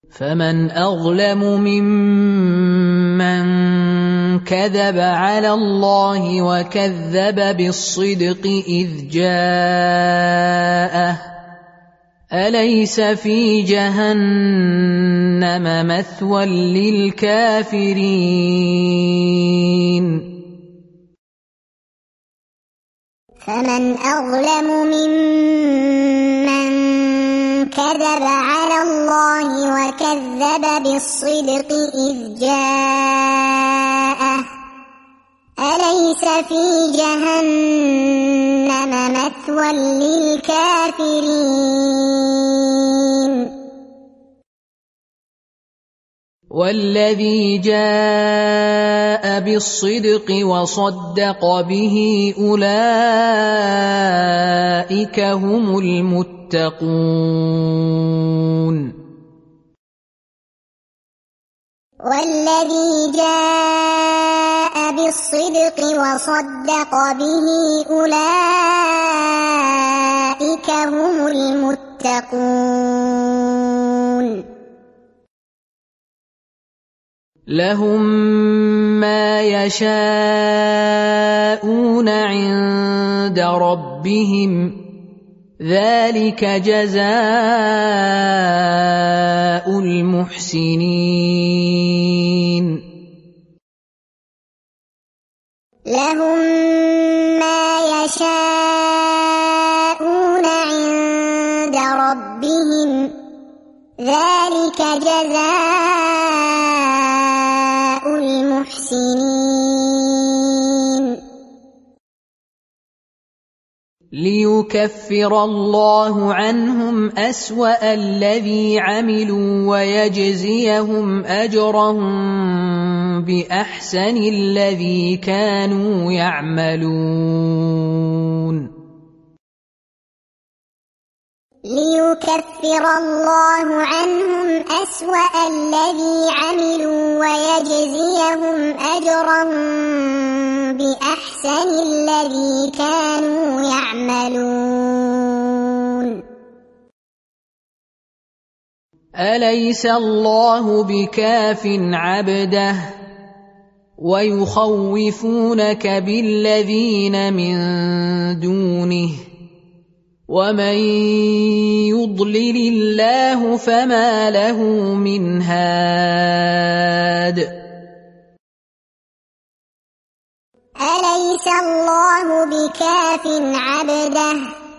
فمن أظلم ممن كذب على الله وكذب بالصدق إذ جاءه أليس في جهنم مثوى للكافرين فمن أظلم ممن كذب على الله وكذب بالصدق إذ جاءه أليس في جهنم مثوى للكافرين والذي جاء بالصدق وصدق به أولئك هم المتقون والذي جاء بالصدق وصدق به أولئك هم المتقون لهم ما يشاءون عند ربهم ذلك جزاء المحسنين لهم ما يشاءون عند ربهم ذلك جزاء المحسنين ليكفر الله عنهم أسوأ الذي عملوا ويجزيهم أجرهم بأحسن الذي كانوا يعملون ليكفر الله عنهم أسوأ الذي عملوا ويجزيهم أجرهم بأحسن الذي كانوا يعملون أليس الله بكاف عبده ويخوفونك بالذين من دونه ومن يضلل الله فما له من هاد أليس الله بكاف عبده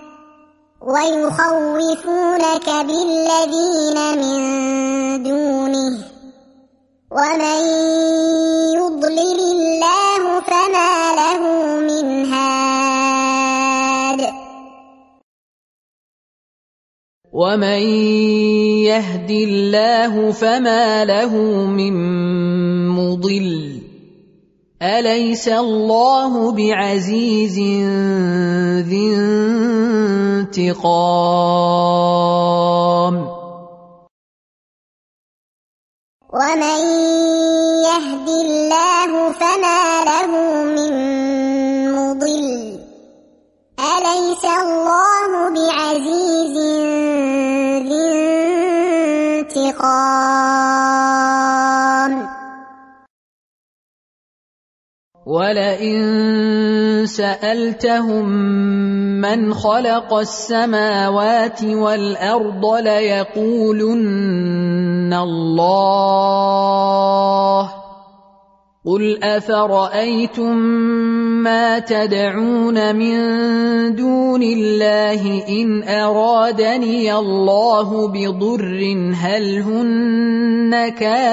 ويخوفونك بالذين من دونه ومن يضلل الله فما له من هاد ومن يهد الله فما له من مضل أليس الله بعزيز ذي انتقام ومن يهد الله فما له من مضل أليس الله بعزيز ذي انتقام ولئن سألتهم من خلق السماوات والأرض ليقولن الله قل أفرأيتم ما تدعون من دون الله إن أرادني الله بضر هل هن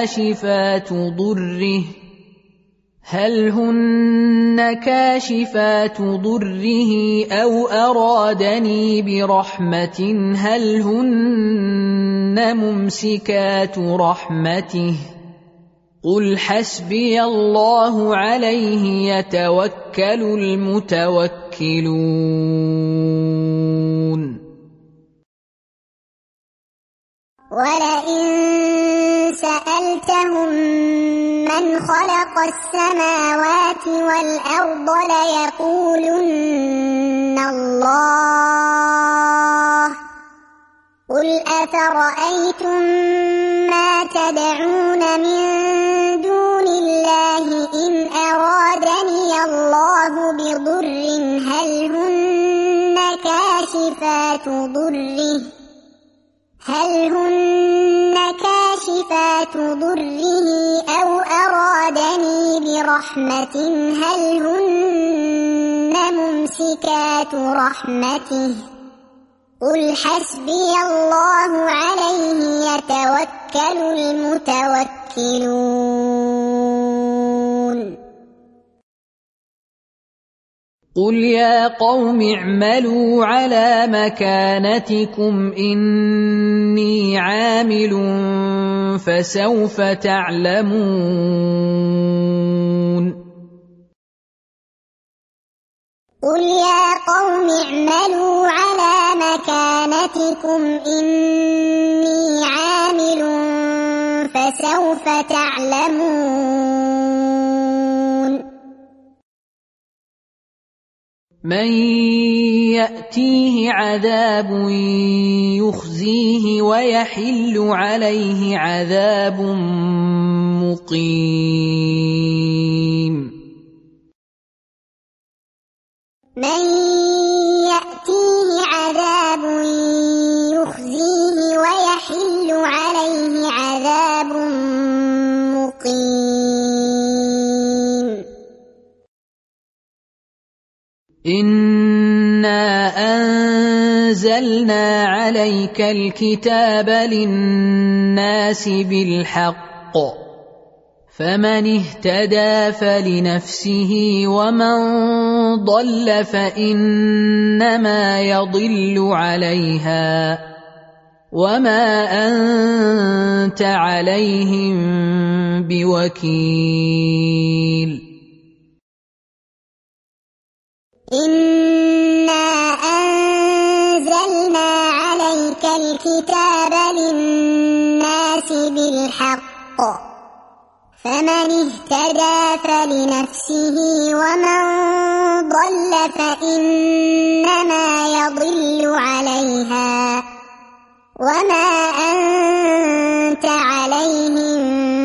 كاشفات ضره أو أرادني برحمة هل هن ممسكات رحمته قل حسبي الله عليه يتوكل المتوكلون ولئن سألتهم من خلق السماوات والأرض ليقولن الله قل أفرأيتم ما تدعون من دون الله إن أرادني الله بضر هل هن كاشفات ضره أو أرادني برحمة هل هن ممسكات رحمته قل حسبي الله عليه يتوكل المتوكلون قل يا قوم اعملوا على مكانتكم إني عامل فسوف تعلمون قل يا قوم اعملوا على مكانتكم إني عامل فسوف تعلمون من يأتيه عذاب يخزيه ويحل عليه عذاب مقيم من يأتيه عذاب يخزيه ويحل عليه عذاب مقيم إنا أنزلنا عليك الكتاب للناس بالحق فمن اهتدى فلنفسه ومن ضل فإنما يضل عليها وما أنت عليهم بوكيل إنا أنزلنا عليك الكتاب للناس بالحق فمن اهتدى فلنفسه ومن ضل فإنما يضل عليها وما أنت عليهم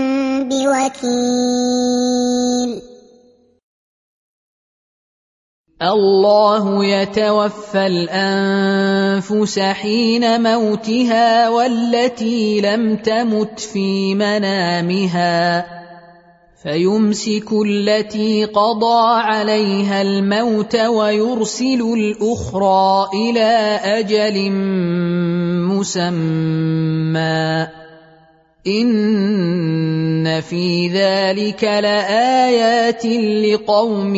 بوكيل الله يتوفى الأنفس حين موتها والتي لم تمت في منامها فيمسك التي قضى عليها الموت ويرسل الأخرى إلى أجل مسمى إن في ذلك لآيات لقوم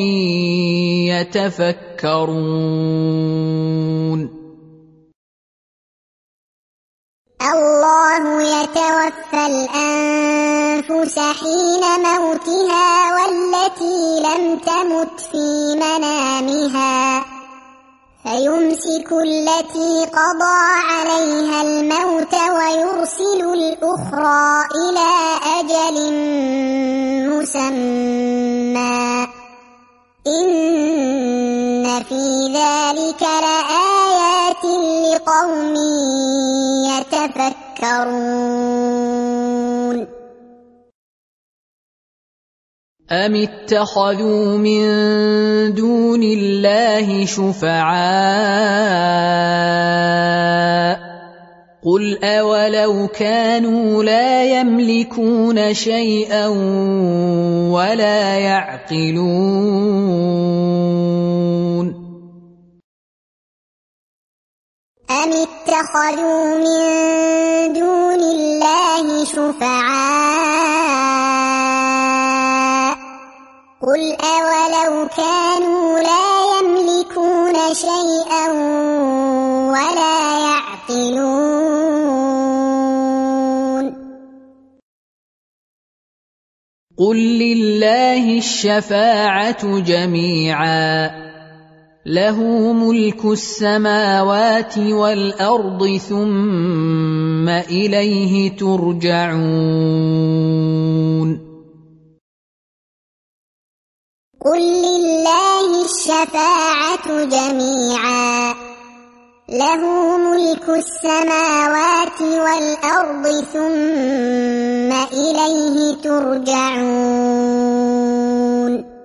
يتفكرون الله يتوفى الأنفس حين موتها والتي لم تمت في منامها فيمسك التي قضى عليها الموت ويرسل الأخرى إلى أجل مسمى إن في ذلك لآيات لقوم يتفكرون أم اتخذوا من دون الله شفعاء قل أولو كانوا لا يملكون شيئا ولا يعقلون أم اتخذوا من دون الله شفعاء قل أولو كانوا لا يملكون شيئا ولا يعقلون قل لله الشفاعة جميعا له ملك السماوات والأرض ثم إليه ترجعون قل لله الشفاعة جميعا له ملك السماوات والأرض ثم إليه ترجعون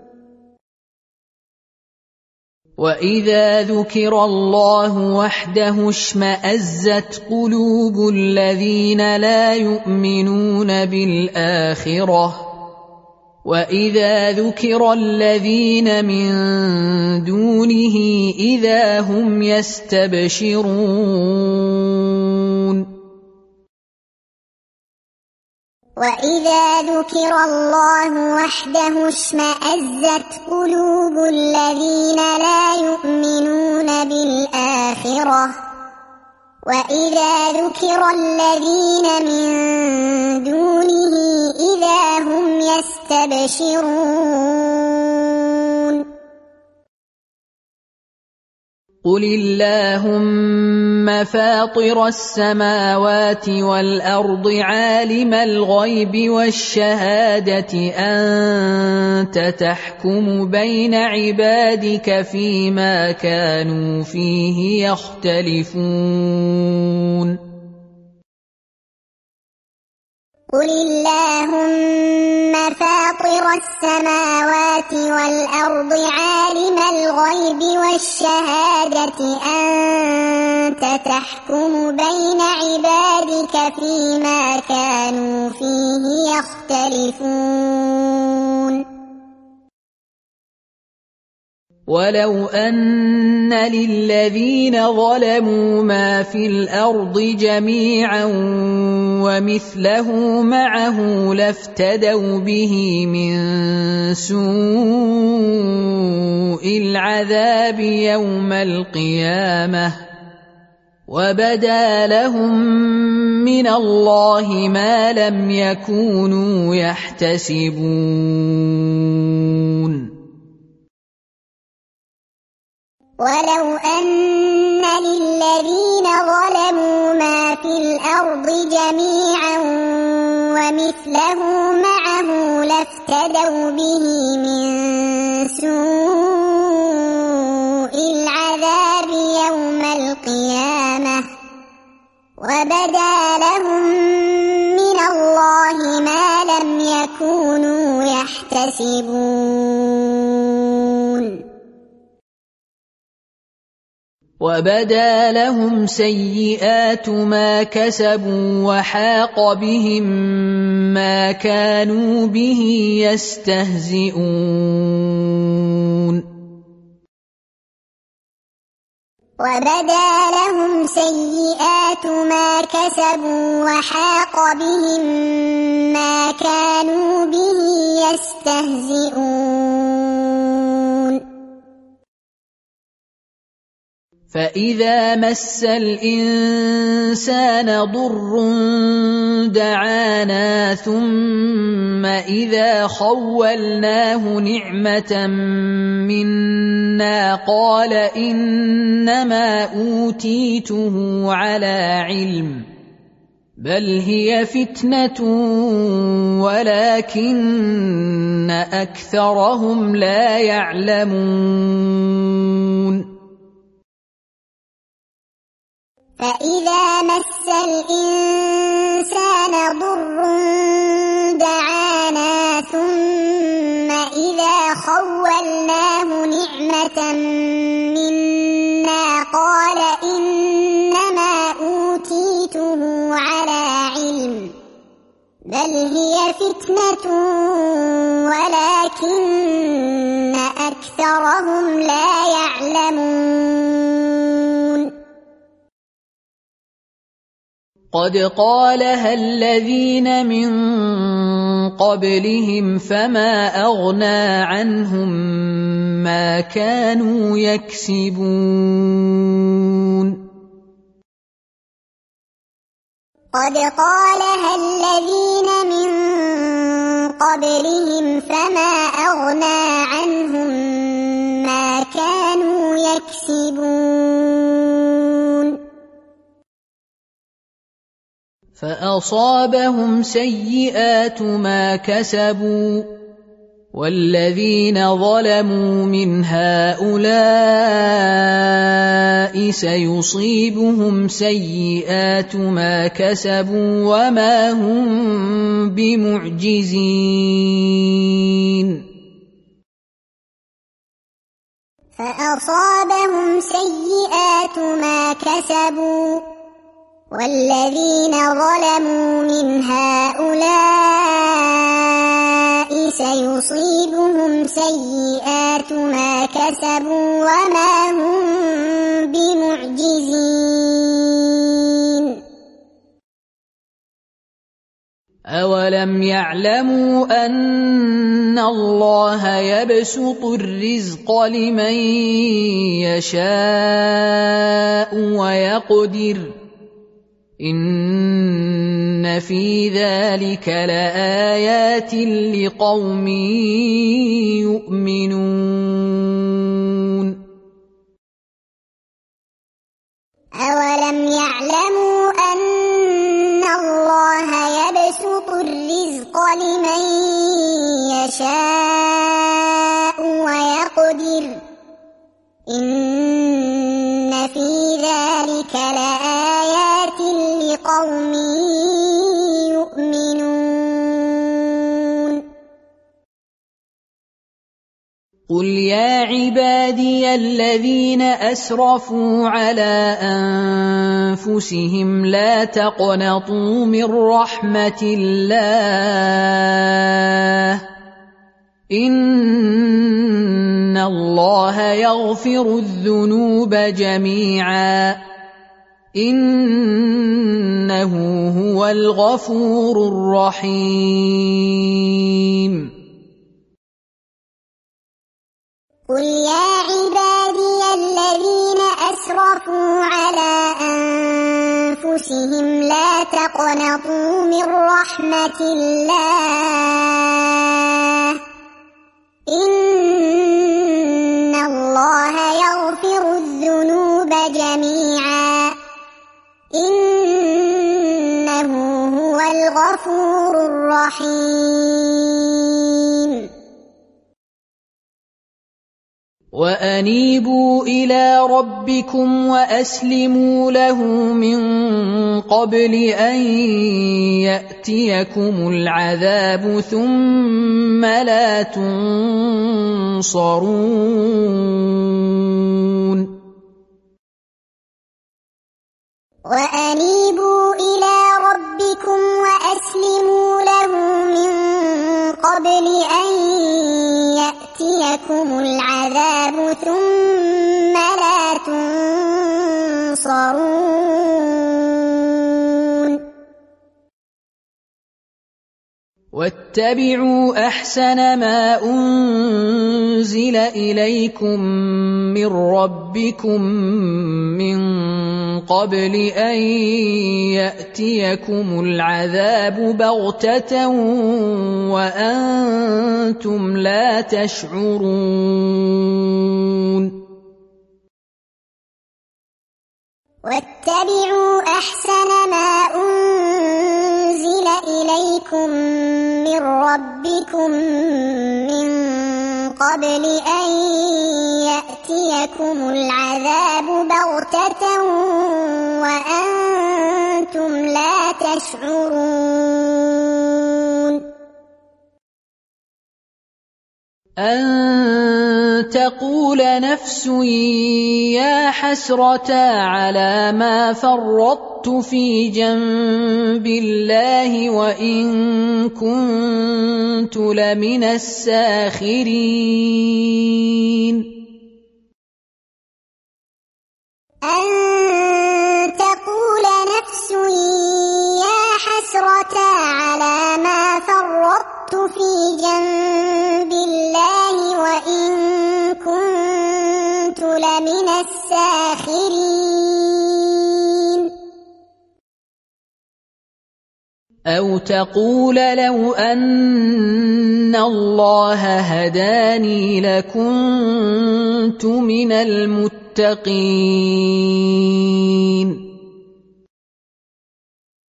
وإذا ذكر الله وحده اشمأزت قلوب الذين لا يؤمنون بالآخرة وإذا ذكر الذين من دونه إذا هم يستبشرون وإذا ذكر الله وحده اشمأزت قلوب الذين لا يؤمنون بالآخرة وإذا ذكر الذين من دونه إذا هم يستبشرون قل اللهم فاطر السماوات والأرض عالم الغيب والشهادة أنت تحكم بين عبادك فيما كانوا فيه يختلفون قل اللهم فاطر السماوات والأرض عالم الغيب والشهادة أنت تحكم بين عبادك فيما كانوا فيه يختلفون ولو أن للذين ظلموا ما في الأرض جميعا ومثله معه لافتدوا به من سوء العذاب يوم القيامة وبدا لهم من الله ما لم يكونوا يحتسبون ولو أن للذين ظلموا ما في الأرض جميعا ومثله معه لافتدوا به من سوء العذاب يوم القيامة وبدا لهم من الله ما لم يكونوا يحتسبون وبدا لهم سيئات ما كسبوا وحاق بهم ما كانوا به يستهزئون وبدا لهم سيئات ما كسبوا وحاق بهم ما كانوا به يستهزئون فإذا مس الإنسان ضر دعانا ثم إذا خولناه نعمة منا قال إنما أوتيته على علم بل هي فتنة ولكن أكثرهم لا يعلمون فإذا مس الإنسان ضر دعانا ثم إذا خولناه نعمة منا قال إنما أوتيته على علم بل هي فتنة ولكن أكثرهم لا يعلمون قد قالها الذين من قبلهم فما أغنى عنهم ما كانوا يكسبون قد قالها الذين من قبلهم فما أغنى عنهم ما كانوا يكسبون فأصابهم سيئات ما كسبوا والذين ظلموا من هؤلاء سيصيبهم سيئات ما كسبوا وما هم بمعجزين فأصابهم سيئات ما كسبوا والذين ظلموا من هؤلاء سيصيبهم سيئات ما كسبوا وما هم بمعجزين أولم يعلموا أن الله يبسط الرزق لمن يشاء ويقدر إن في ذلك لآيات لقوم يؤمنون أولم يعلموا أن الله يبسط الرزق لمن يشاء ويقدر إن في ذلك لآيات لقوم يؤمنون قل يا عبادي الذين أسرفوا على أنفسهم لا تقنطوا من رحمة الله إن الله يغفر الذنوب جميعا إنه هو الغفور الرحيم قل يا عبادي الذين أسرفوا على أنفسهم لا تقنطوا من رحمة الله إن الله يغفر الذنوب جميعا إنه هو الغفور الرحيم وأنيبوا إلى ربكم وأسلموا له من قبل أن يأتيكم العذاب ثم لا تنصرون وأنيبوا إلى ربكم وأسلموا له من قبل أن يأتيكم العذاب ثم لا تنصرون واتبعوا أحسن ما أنزل إليكم من ربكم من قبل أن يأتيكم العذاب بغتة وأنتم لا تشعرون واتبعوا أحسن ما أنزل إليكم من ربكم من قبل أن يأتيكم العذاب بغتة وأنتم لا تشعرون أن تقول نفس يا حسرة على ما فرطت في جنب الله وإن كنت لمن الساخرين أن تقول نفس يا حسرة على ما فرطت في جنب الله وإن كنت لمن الساخرين أو تقول لو أن الله هداني لكنت من المتقين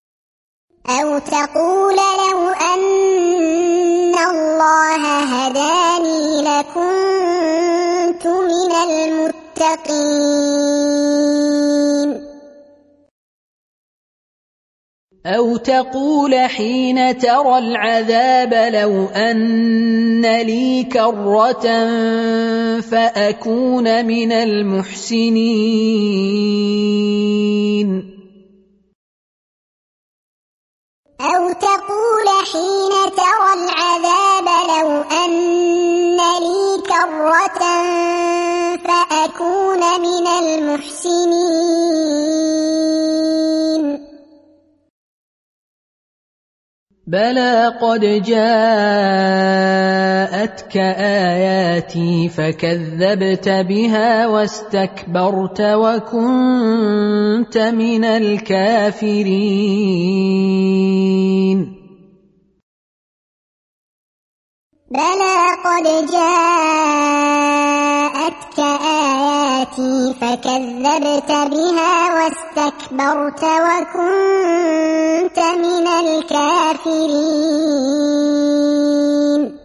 أو تقول لو أن الله هداني للمتقين أو تقول حين ترى العذاب لو أن لي كرة فأكون من المحسنين أو تقول حين ترى العذاب لو أن لي كرة فأكون من المحسنين بلى قد جاءتك آياتي فكذبت بها واستكبرت وكنت من الكافرين بلى قد جاءتك آياتي فكذبت بها واستكبرت وكنت من الكافرين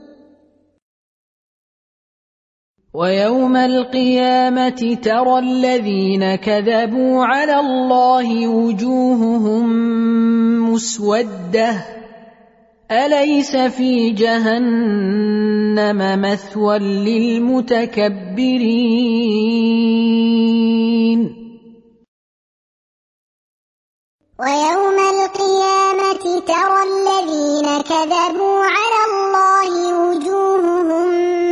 ويوم القيامة ترى الذين كذبوا على الله وجوههم مسودة أليس في جهنم مثوى للمتكبرين ويوم القيامة ترى الذين كذبوا على الله وجوههم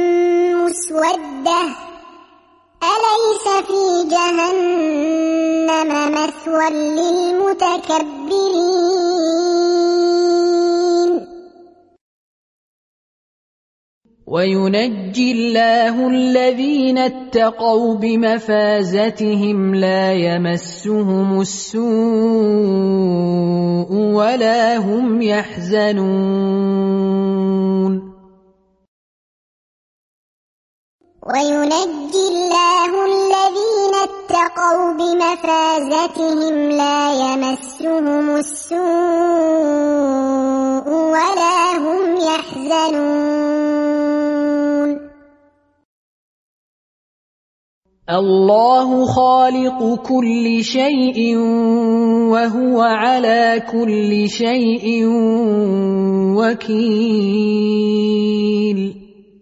مسودة أليس في جهنم مثوى للمتكبرين وينجي الله الذين اتقوا بمفازتهم لا يمسهم السوء ولا هم يحزنون وينجي الله الذين اتقوا بمفازتهم لا يمسهم السوء ولا هم يحزنون الله خالق كل شيء وهو على كل شيء وكيل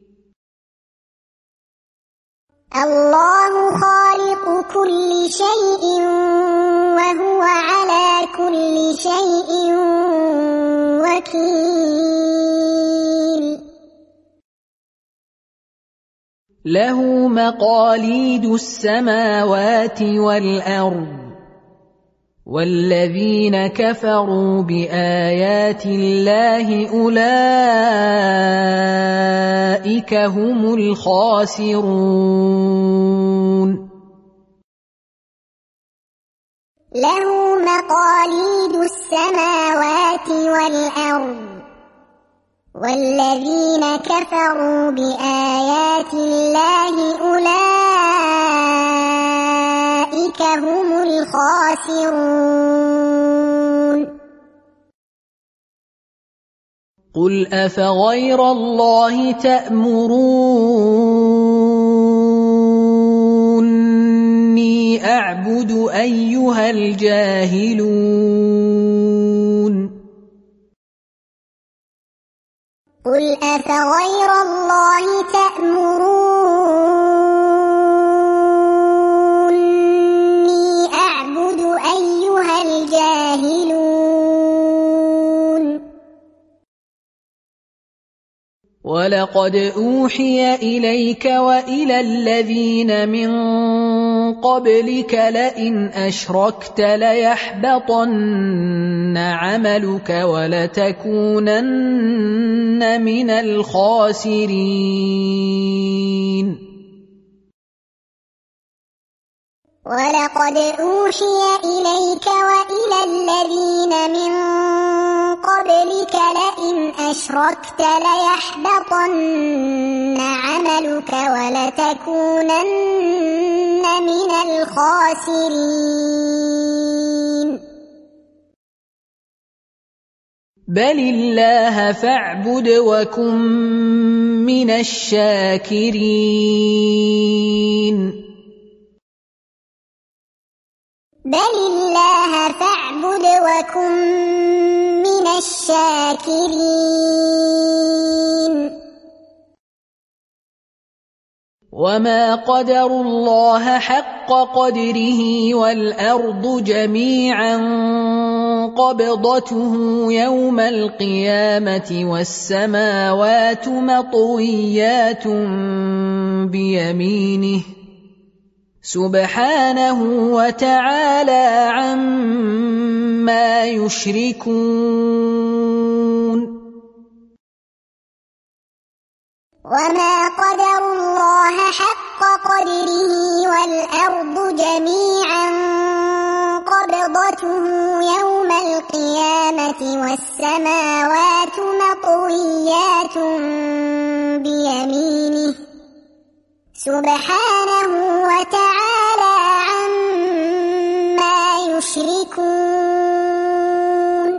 الله خالق كل شيء وهو على كل شيء وكيل له مقاليد السماوات والأرض والذين كفروا بآيات الله أولئك هم الخاسرون له مقاليد السماوات والأرض والذين كفروا بآيات الله أولئك هم الخاسرون قل أفغير الله تأمروني أعبد أيها الجاهلون قل أفغير الله تأمروني أعبد أيها الجاهلون ولقد أوحي إليك وإلى الذين من قبلك لئن أشركت ليحبطن عملك ولتكونن من الخاسرين ولقد أوحي إليك وإلى الذين من قبلك لئن أشركت ليحبطن عملك ولتكونن من الخاسرين بل الله فاعبد وكن من الشاكرين بل الله فاعبد وكن من الشاكرين وما قدروا الله حق قدره والأرض جميعا قبضته يوم القيامة والسماوات مطويات بيمينه سبحانه وتعالى عما يشركون وما قدروا الله حق قدره والأرض جميعا قبضته يوم القيامة والسماوات مطويات بيمينه سبحانه وتعالى عما يشركون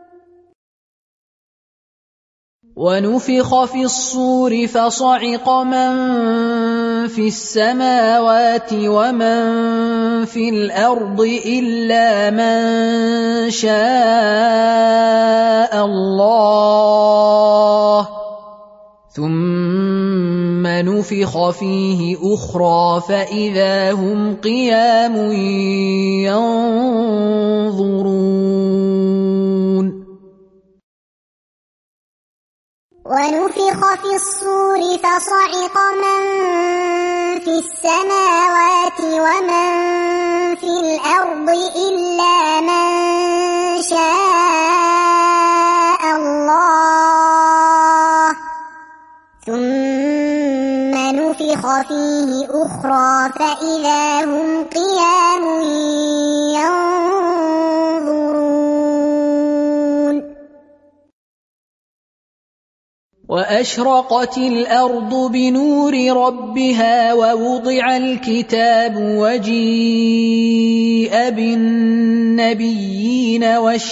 ونفخ في الصور فصعق من في السماوات ومن في الأرض إلا من شاء الله ثم نفخ فيه أخرى فإذا هم قيام ينظرون ونفخ في الصور فصعق من في السماوات ومن في الأرض إلا من شاء الله ثم نفخ فيه أخرى فإذا هم قيام ينظرون وأشرقت الأرض بنور ربها ووضع الكتاب وجيء بالنبيين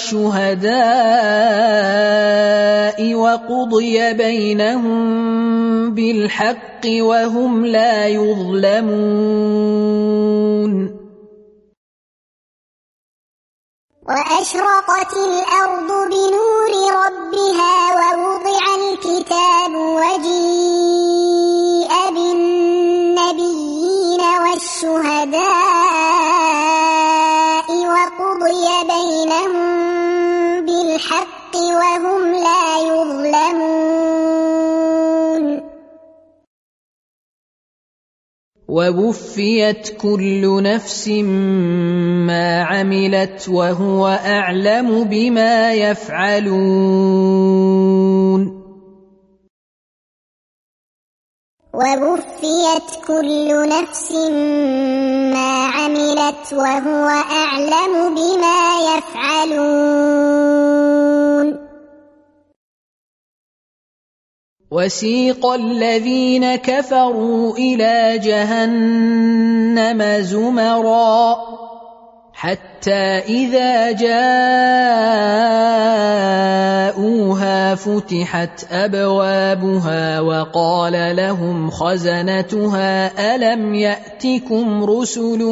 والشهداء وقضي بينهم بالحق وهم لا يظلمون وأشرقت الأرض بنور ربها ووضع الكتاب وجيء بالنبيين والشهداء وقضي بينهم بالحق وهم لا يظلمون ووفيت كل نفس ما عملت وهو أعلم بما يفعلون ووفيت كل نفس ما عملت وهو أعلم بما يفعلون وسيق الذين كفروا إلى جهنم زمرا حتى إذا جاءوها فتحت أبوابها وقال لهم خزنتها ألم يأتكم رسل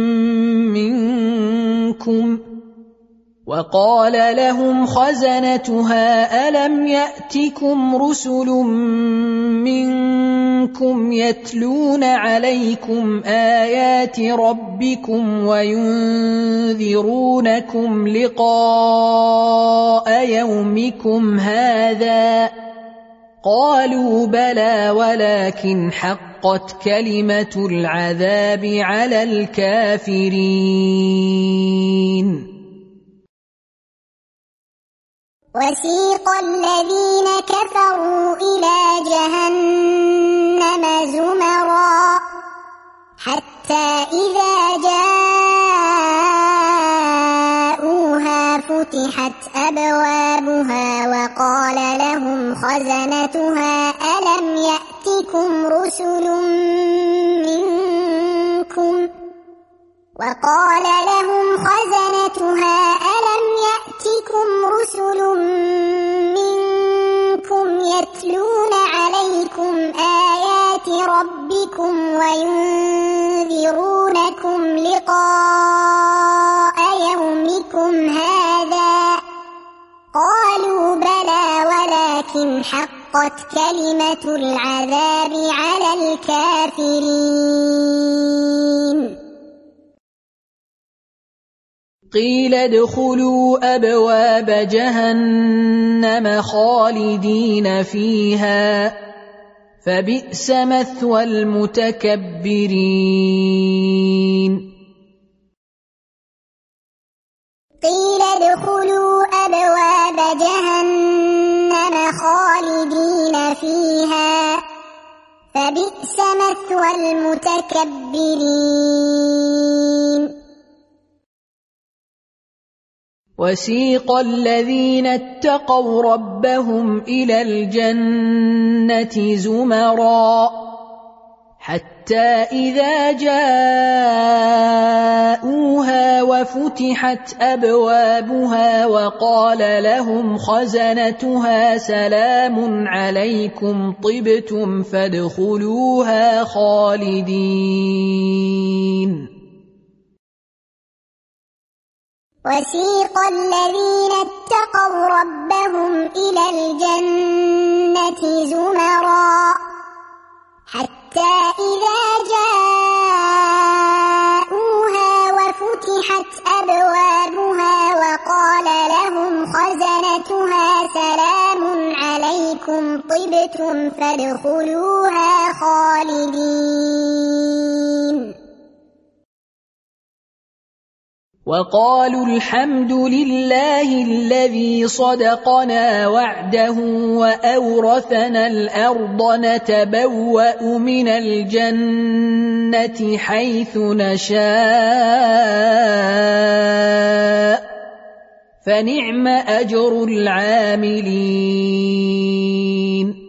منكم يتلون عليكم آيات ربكم وينذرونكم لقاء يومكم هذا قالوا بلى ولكن حقت كلمة العذاب على الكافرين وسيق الذين كفروا إلى جهنم زمرا حتى إذا جاءوها فتحت أبوابها وقال لهم خزنتها ألم يأتكم رسل منكم يتلون عليكم آيات ربكم وينذرونكم لقاء ولكن حقت كلمة العذاب على الكافرين. قيل ادخلوا أبواب جهنم خالدين فيها فبئس مثوى المتكبرين. قيل ادخلوا أبواب جهنم خالدين فيها فبئس مثوى المتكبرين. وسيق الذين اتقوا ربهم إلى الجنة زمرا حتى إذا جاءوها وفتحت أبوابها وقال لهم خزنتها سلام عليكم طبتم فادخلوها خالدين. وسيق الذين اتقوا ربهم إلى الجنة زمرا حتى إذا جاءوها وفتحت أبوابها وقال لهم خزنتها سلام عليكم طبتم فادخلوها خالدين. وقالوا الحمد لله الذي صدقنا وعده وأورثنا الأرض نتبوأ من الجنة حيث نشاء فنعم أجر العاملين.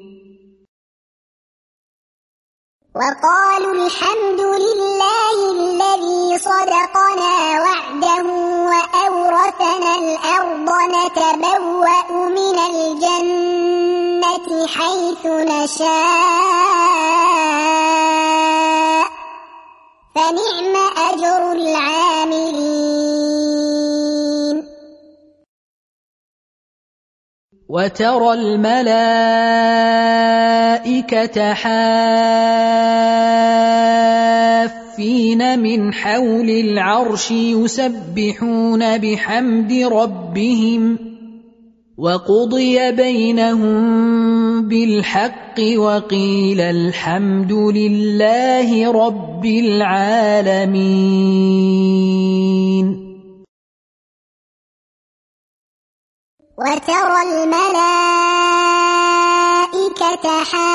وقالوا الحمد لله الذي صدقنا وعده وأورثنا الأرض نتبوأ من الجنة حيث نشاء فنعم أجر العاملين. وترى الملائكة حافين من حول العرش يسبحون بحمد ربهم وقضي بينهم بالحق وقيل الحمد لله رب العالمين. وترى الملائكة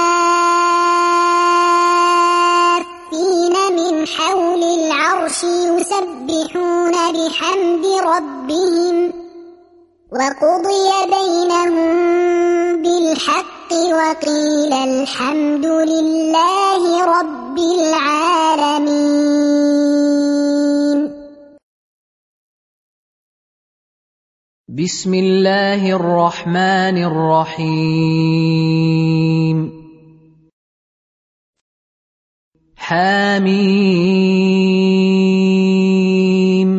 حافين من حول العرش يسبحون بحمد ربهم وقضي بينهم بالحق وقيل الحمد لله رب العالمين. بسم الله الرحمن الرحيم. حميم.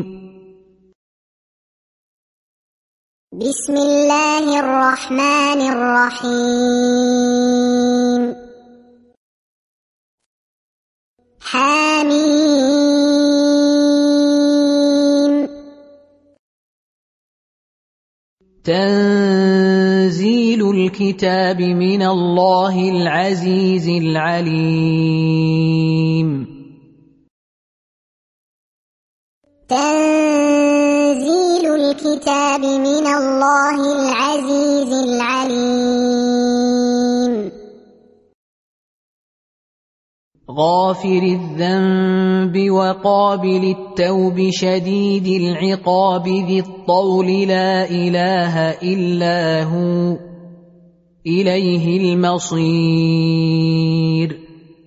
بسم الله الرحمن الرحيم. حميم. تنزيل الكتاب من الله العزيز العليم. تنزيل الكتاب من الله العزيز العليم. غافر الذنب وقابل التوب شديد العقاب ذي الطول لا إله إلا هو إليه المصير.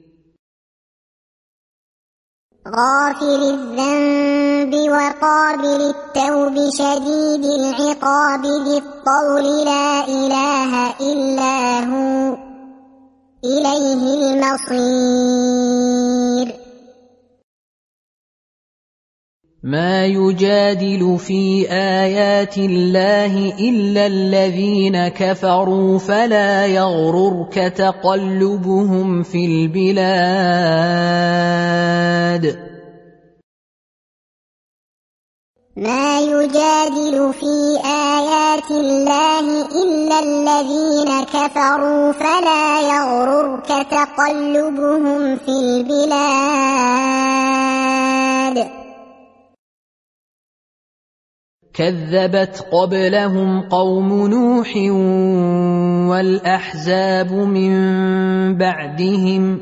غافر الذنب وقابل التوب شديد العقاب ذي الطول لا إله إلا هو إليه المصير. ما يجادل في آيات الله إلا الذين كفروا فلا يغررك تقلبهم في البلاد ما يجادل في آيات الله إلا الذين كفروا فلا يغررك تقلبهم في البلاد كذبت قبلهم قوم نوح والأحزاب من بعدهم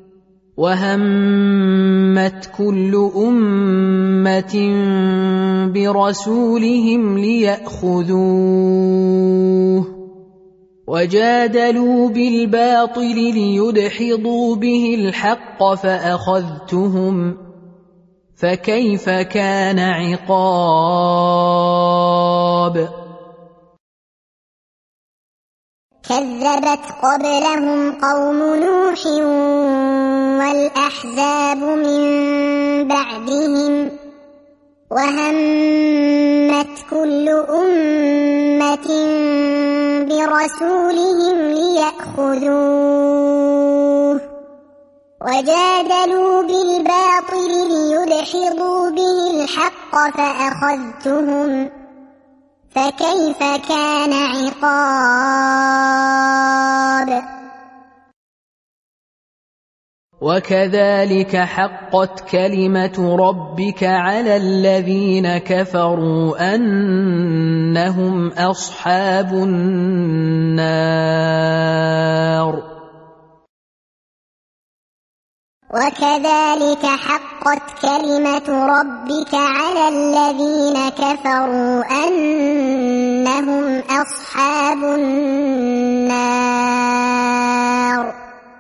وهمت كل أمة برسولهم ليأخذوه وجادلوا بالباطل ليدحضوا به الحق فأخذتهم فكيف كان عقاب كذبت قبلهم قوم نوح والأحزاب من بعدهم وهمت كل أمة برسولهم ليأخذوه وجادلوا بالباطل ليدحضوا به الحق فأخذتهم فكيف كان عقاب وكذلك حقت كلمة ربك على الذين كفروا أنهم أصحاب النار وكذلك حقت كلمة ربك على الذين كفروا أنهم أصحاب النار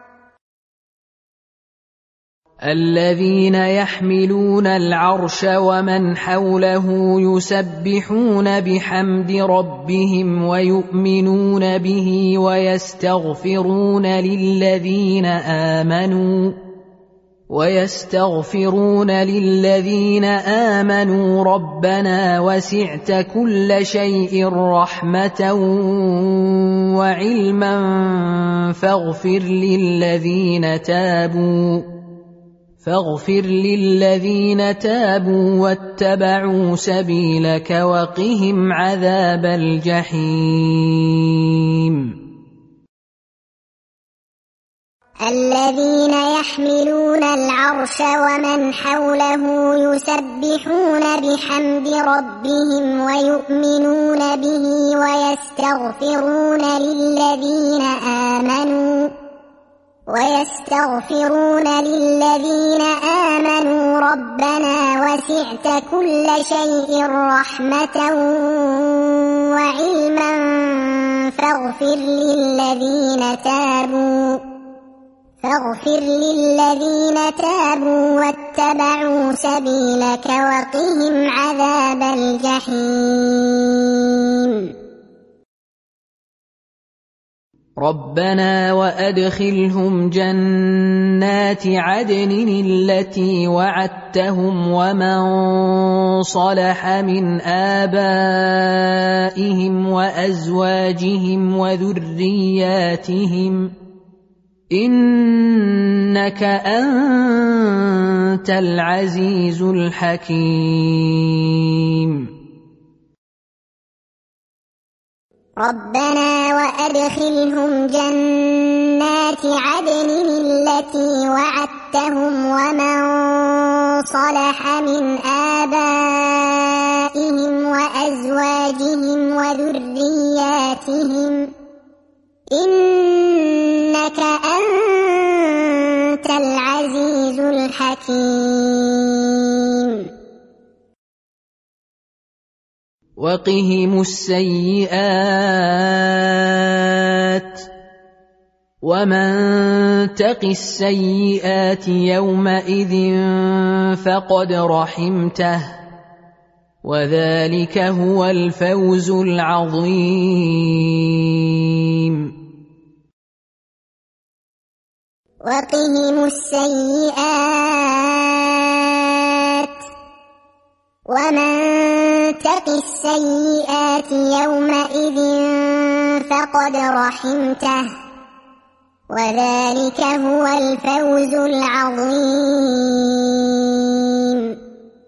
الذين يحملون العرش ومن حوله يسبحون بحمد ربهم ويؤمنون به ويستغفرون للذين آمنوا ربنا وسعت كل شيء رحمة وعلما فاغفر للذين تابوا واتبعوا سبيلك وقهم عذاب الجحيم الذين يحملون العرش ومن حوله يسبحون بحمد ربهم ويؤمنون به ويستغفرون للذين آمنوا ربنا وسعت كل شيء رحمة وعلما فاغفر للذين تابوا واتبعوا سبيلك وقهم عذاب الجحيم ربنا وأدخلهم جنات عدن التي وعدتهم ومن صلح من آبائهم وأزواجهم وذرياتهم إنك أنت العزيز الحكيم ربنا وأدخلهم جنات عدن التي وعدتهم ومن صلح من آبائهم وأزواجهم وذرياتهم إنك أنت العزيز الحكيم وقهم السيئات ومن تق السيئات يومئذ فقد رحمته وذلك هو الفوز العظيم وقهم السيئات ومن تق السيئات يومئذ فقد رحمته وذلك هو الفوز العظيم.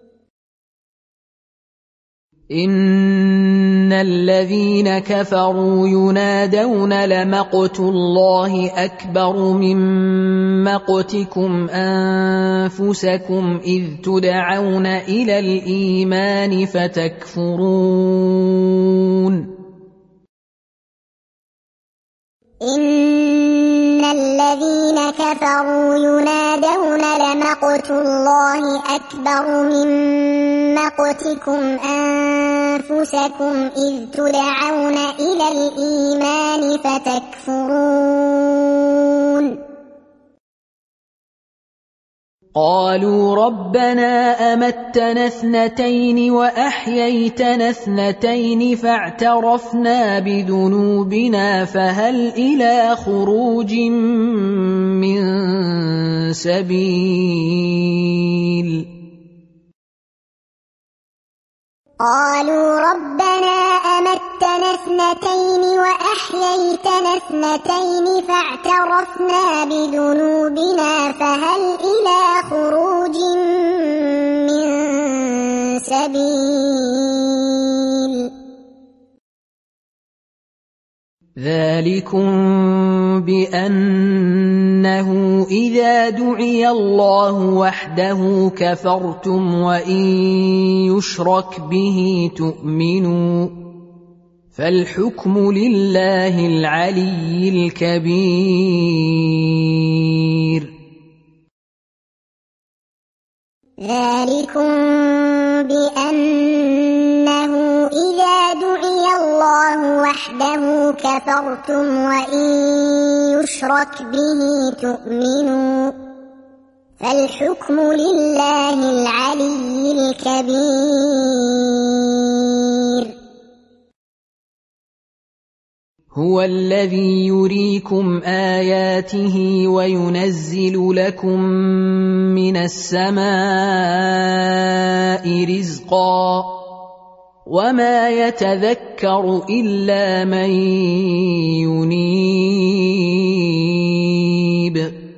إن الذين كفروا ينادون لمقت الله أكبر من مقتكم أنفسكم إذ تدعون إلى الإيمان فتكفرون. إن الذين كفروا ينادون لمقت الله أكبر من مقتكم أنفسكم إذ تدعون إلى الإيمان فتكفرون. قالوا ربنا أمتنا اثنتين وأحييتنا اثنتين فاعترفنا بذنوبنا فهل إلى خروج من سبيل. قالوا ربنا أمتنا اثنتين وأحييتنا اثنتين فاعترفنا بذنوبنا فهل إلى خروج من سبيل. ذلكم بأنه إذا دعي الله وحده كفرتم وإن يشرك به تؤمنوا فالحكم لله العلي الكبير. ذلكم بأنه إذا دعي الله وحده كفرتم وإن يشرك به تؤمنوا فالحكم لله العلي الكبير. هو الذي يريكم آياته وينزل لكم من السماء رزقا وما يتذكر إلا من ينيب.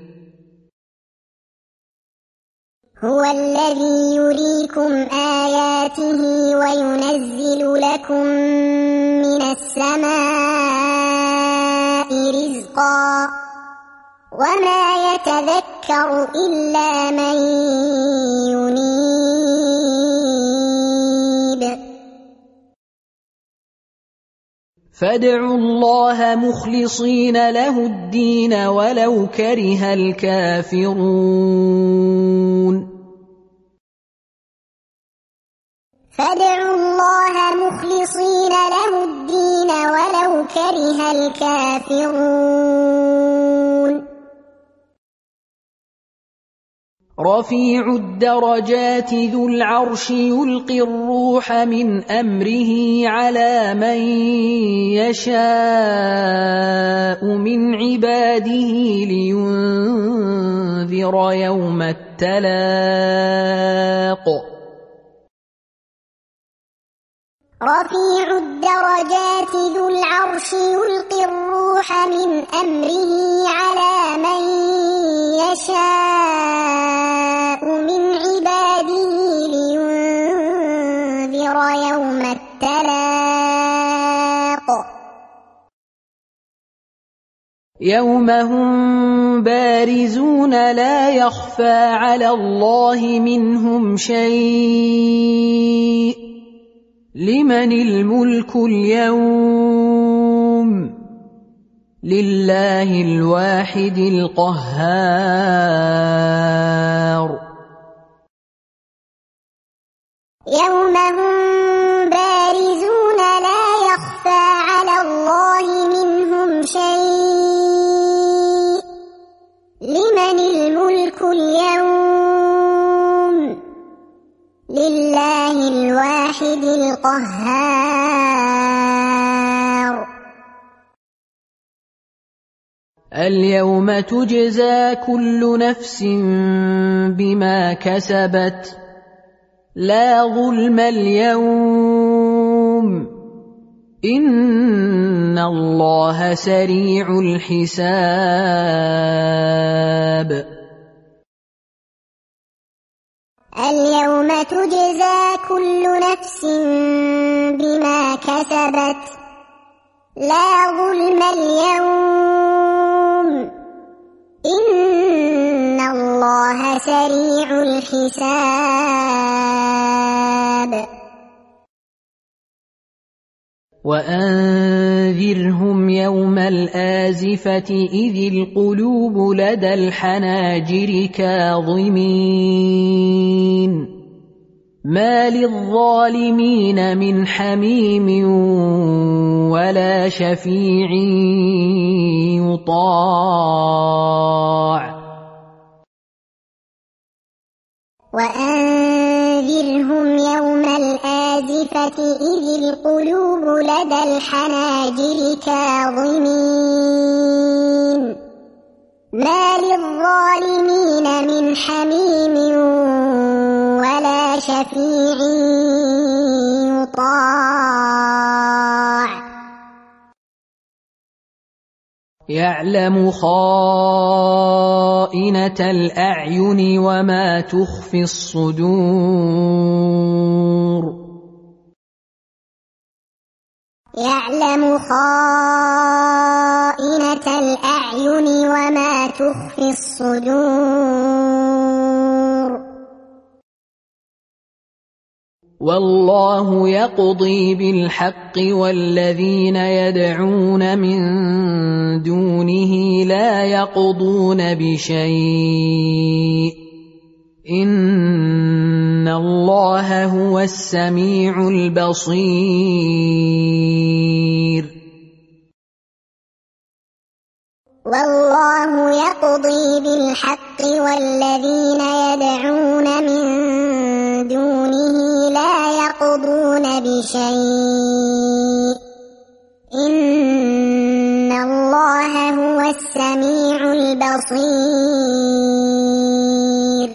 هو الذي يريكم آياته وينزل لكم من السماء رزقا وما يتذكر إلا من ينيب. فادعوا الله مخلصين له الدين ولو كره الكافرون. فادعوا الله مخلصين له الدين ولو كره الكافرون. رفيع الدرجات ذو العرش يلقي الروح من أمره على من يشاء من عباده لينذر يوم التلاق. رفيع الدرجات ذو العرش يلقي الروح من أمره على من يشاء من عباده لينذر يوم التلاق. يوم هم بارزون لا يخفى على الله منهم شيء. لمن الملك اليوم؟ لله الواحد القهار. يوم هم بارزون لا يخفى على الله منهم شيء. لمن الملك اليوم؟ لله الواحد القهار. اليوم تجزى كل نفس بما كسبت لا ظلم اليوم إن الله سريع الحساب اليوم تجزى كل نفس بما كسبت لا ظلم اليوم إن الله سريع الحساب وأنذرهم يوم الآزفة إذ القلوب لدى الحناجر كاظمين ما للظالمين من حميم ولا شفيع يطاع وأنذرهم يوم الآزفة إذ القلوب لدى الحناجر كاظمين ما للظالمين من حميم ولا شفيع يطاع يعلم خائنة الأعين وما تخفي الصدور يعلم خائنة الأعين وما تخفي الصدور والله يقضي بالحق والذين يدعون من دونه لا يقضون بشيء إن الله هو السميع البصير والله يقضي بالحق والذين يدعون من دونه لا يقضون بشيء إن الله هو السميع البصير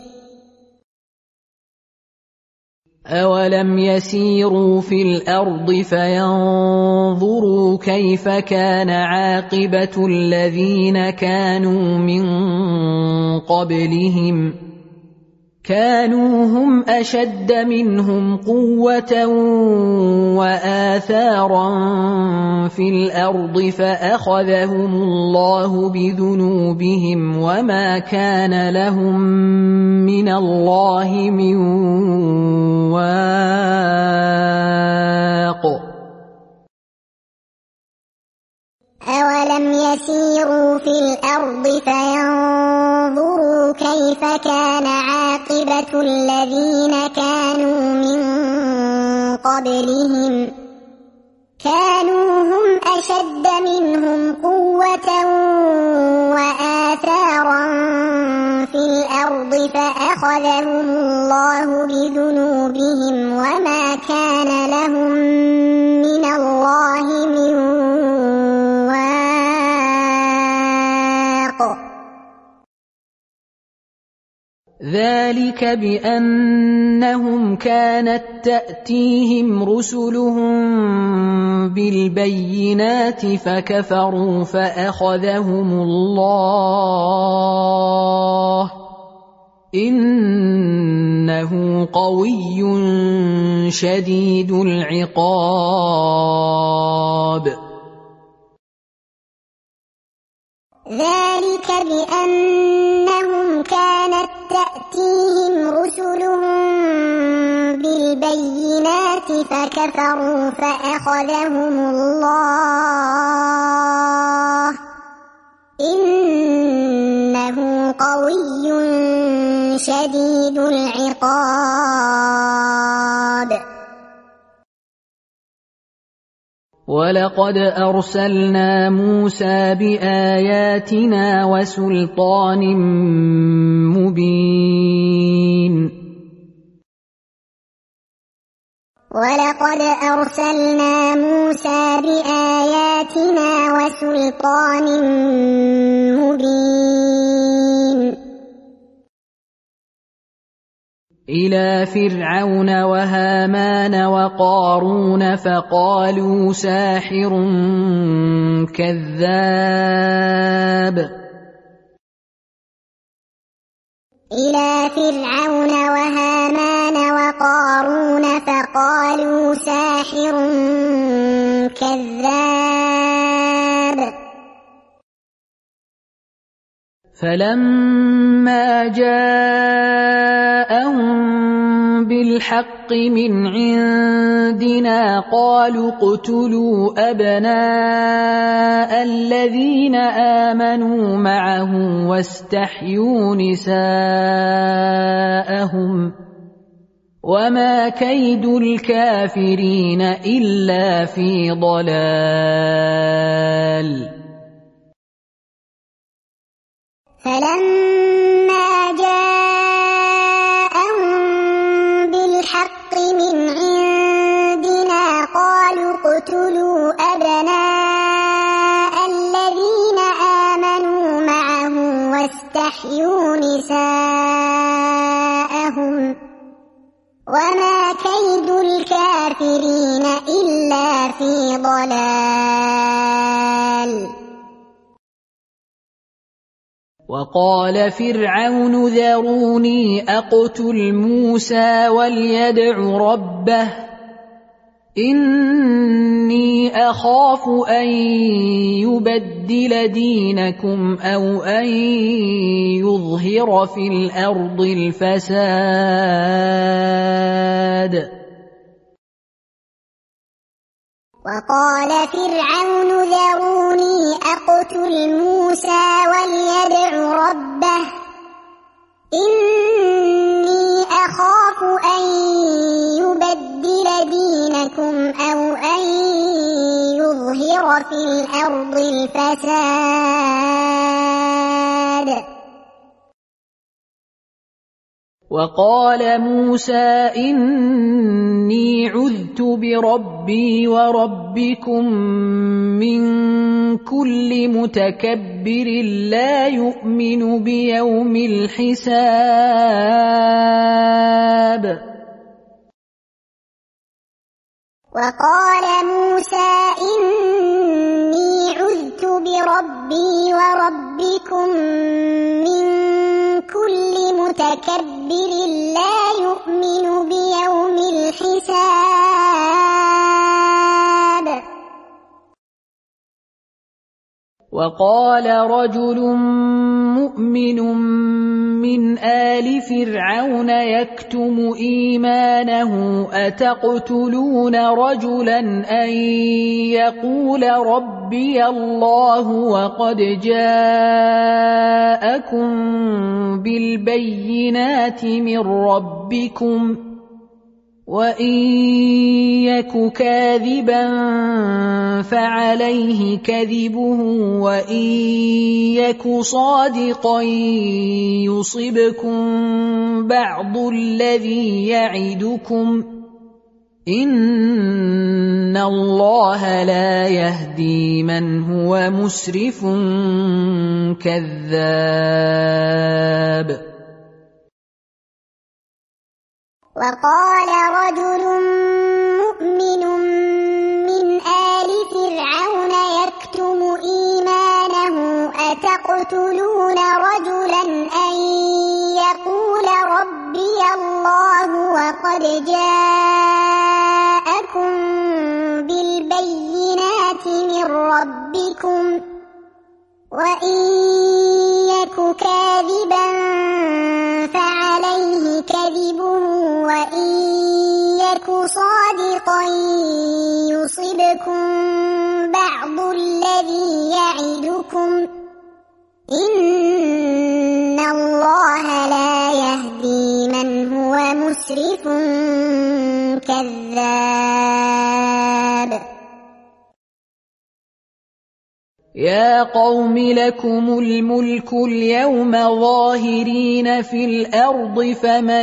أولم يسيروا في الأرض فينظروا كيف كان عاقبة الذين كانوا من قبلهم كانوا هم أشد منهم قوة وآثارا في الأرض فأخذهم الله بذنوبهم وما كان لهم من الله من واق أولم يسيروا في الأرض فينظروا كيف كان عاقبة الذين كانوا من قبلهم كانوا هم أشد منهم قوة وآثارا في الأرض فأخذهم الله بذنوبهم وما كان لهم من الله من واق ذلك بأنهم كانت تأتيهم رسلهم بالبينات فكفروا فأخذهم الله إنه قوي شديد العقاب ذلك بأنهم كانت تأتيهم رسلهم بالبينات فكفروا فأخذهم الله إنه قوي شديد العقاب ولقد أرسلنا موسى بآياتنا وسلطان مبين ولقد أرسلنا موسى بآياتنا وسلطان مبين إلى فرعون وهامان وقارون فقالوا ساحر كذاب إلى فرعون وهامان وقارون فقالوا ساحر كذاب فلما جاءهم بالحق من عندنا قالوا اقتلوا أبناء الذين آمنوا معه واستحيوا نساءهم وما كيد الكافرين إلا في ضلال فلما جاءهم بالحق من عندنا قالوا اقتلوا أبناء الذين آمنوا معه واستحيوا نساءهم وما كيد الكافرين إلا في ضلال وقال فرعون ذروني أقتل موسى وليدع ربه إني أخاف أن يبدل دينكم أو أن يظهر في الأرض الفساد وقال فرعون ذروني أقتل موسى وليدع ربه إني أخاف أن يبدل دينكم أو أن يظهر في الأرض الفساد وقال موسى إني عذت بربي وربكم من كل متكبر لا يؤمن بيوم الحساب وقال موسى إني عذت بربي وربكم من كل متكبر لا يؤمن بيوم الحساب وقال رجل مؤمن من آل فرعون يكتم إيمانه أتقتلون رجلا أن يقول ربي الله وقد جاءكم بالبينات من ربكم وإن يك كاذبا فعليه كذبه وإن يك صادقا يصبكم بعض الذي يعدكم إن الله لا يهدي من هو مسرف كذاب وقال رجل مؤمن من آل فرعون يكتم إيمانه أتقتلون رجلا أن يقول ربي الله وقد جاءكم بالبينات من ربكم وإن يك كاذبا فعليه كذبه وإن يك صادقا يصبكم بعض الذي يعدكم إن الله لا يهدي من هو مسرف كذاب يا قوم لكم الملك اليوم ظاهرين في الأرض فمن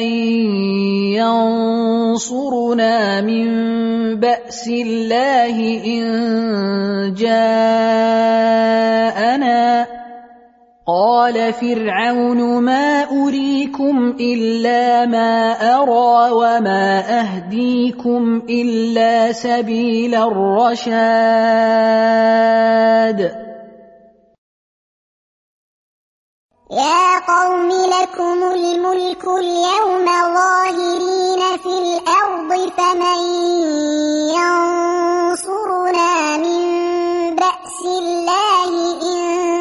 ينصرنا من بأس الله إن جاءنا قال فرعون ما أريكم إلا ما أرى وما أهديكم إلا سبيل الرشاد يا قوم لكم الملك اليوم ظاهرين في الأرض فمن ينصرنا من بأس الله إن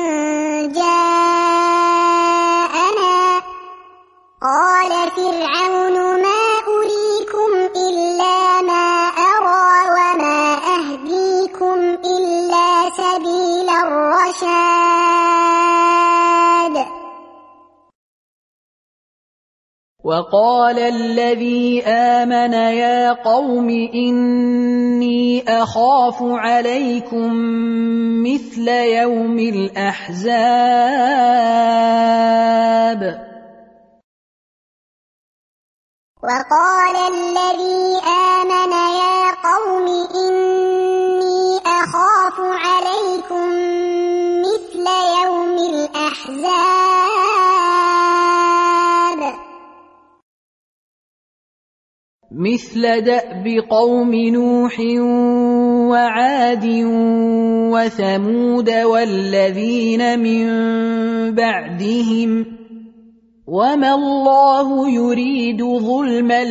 جاءنا قال فرعون ما أريكم إلا ما أرى وما أهديكم إلا سبيل الرشاد وقال الذي آمن يا قوم إني أخاف عليكم مثل يوم الأحزاب وقال الذي آمن يا قوم إني أخاف عليكم مثل يوم الأحزاب مثل دأب قوم نوح وعاد وثمود والذين من بعدهم وما الله يريد ظلما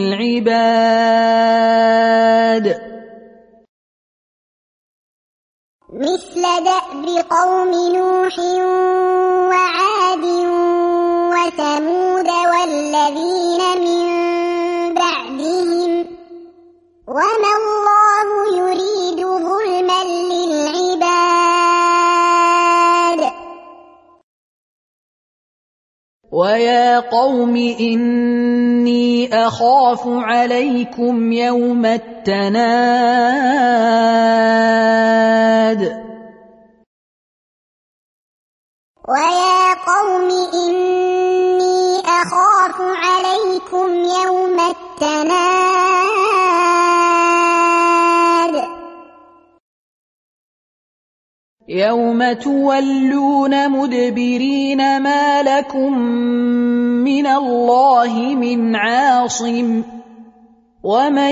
للعباد مثل دأب قوم نوح وعاد وثمود والذين من بعدهم وما الله يريد ظلما للعباد ويا قوم إني أخاف عليكم يوم التناد ويا قوم إني أخاف عليكم يوم التناد يوم تولون مدبرين ما لكم من الله من عاصم ومن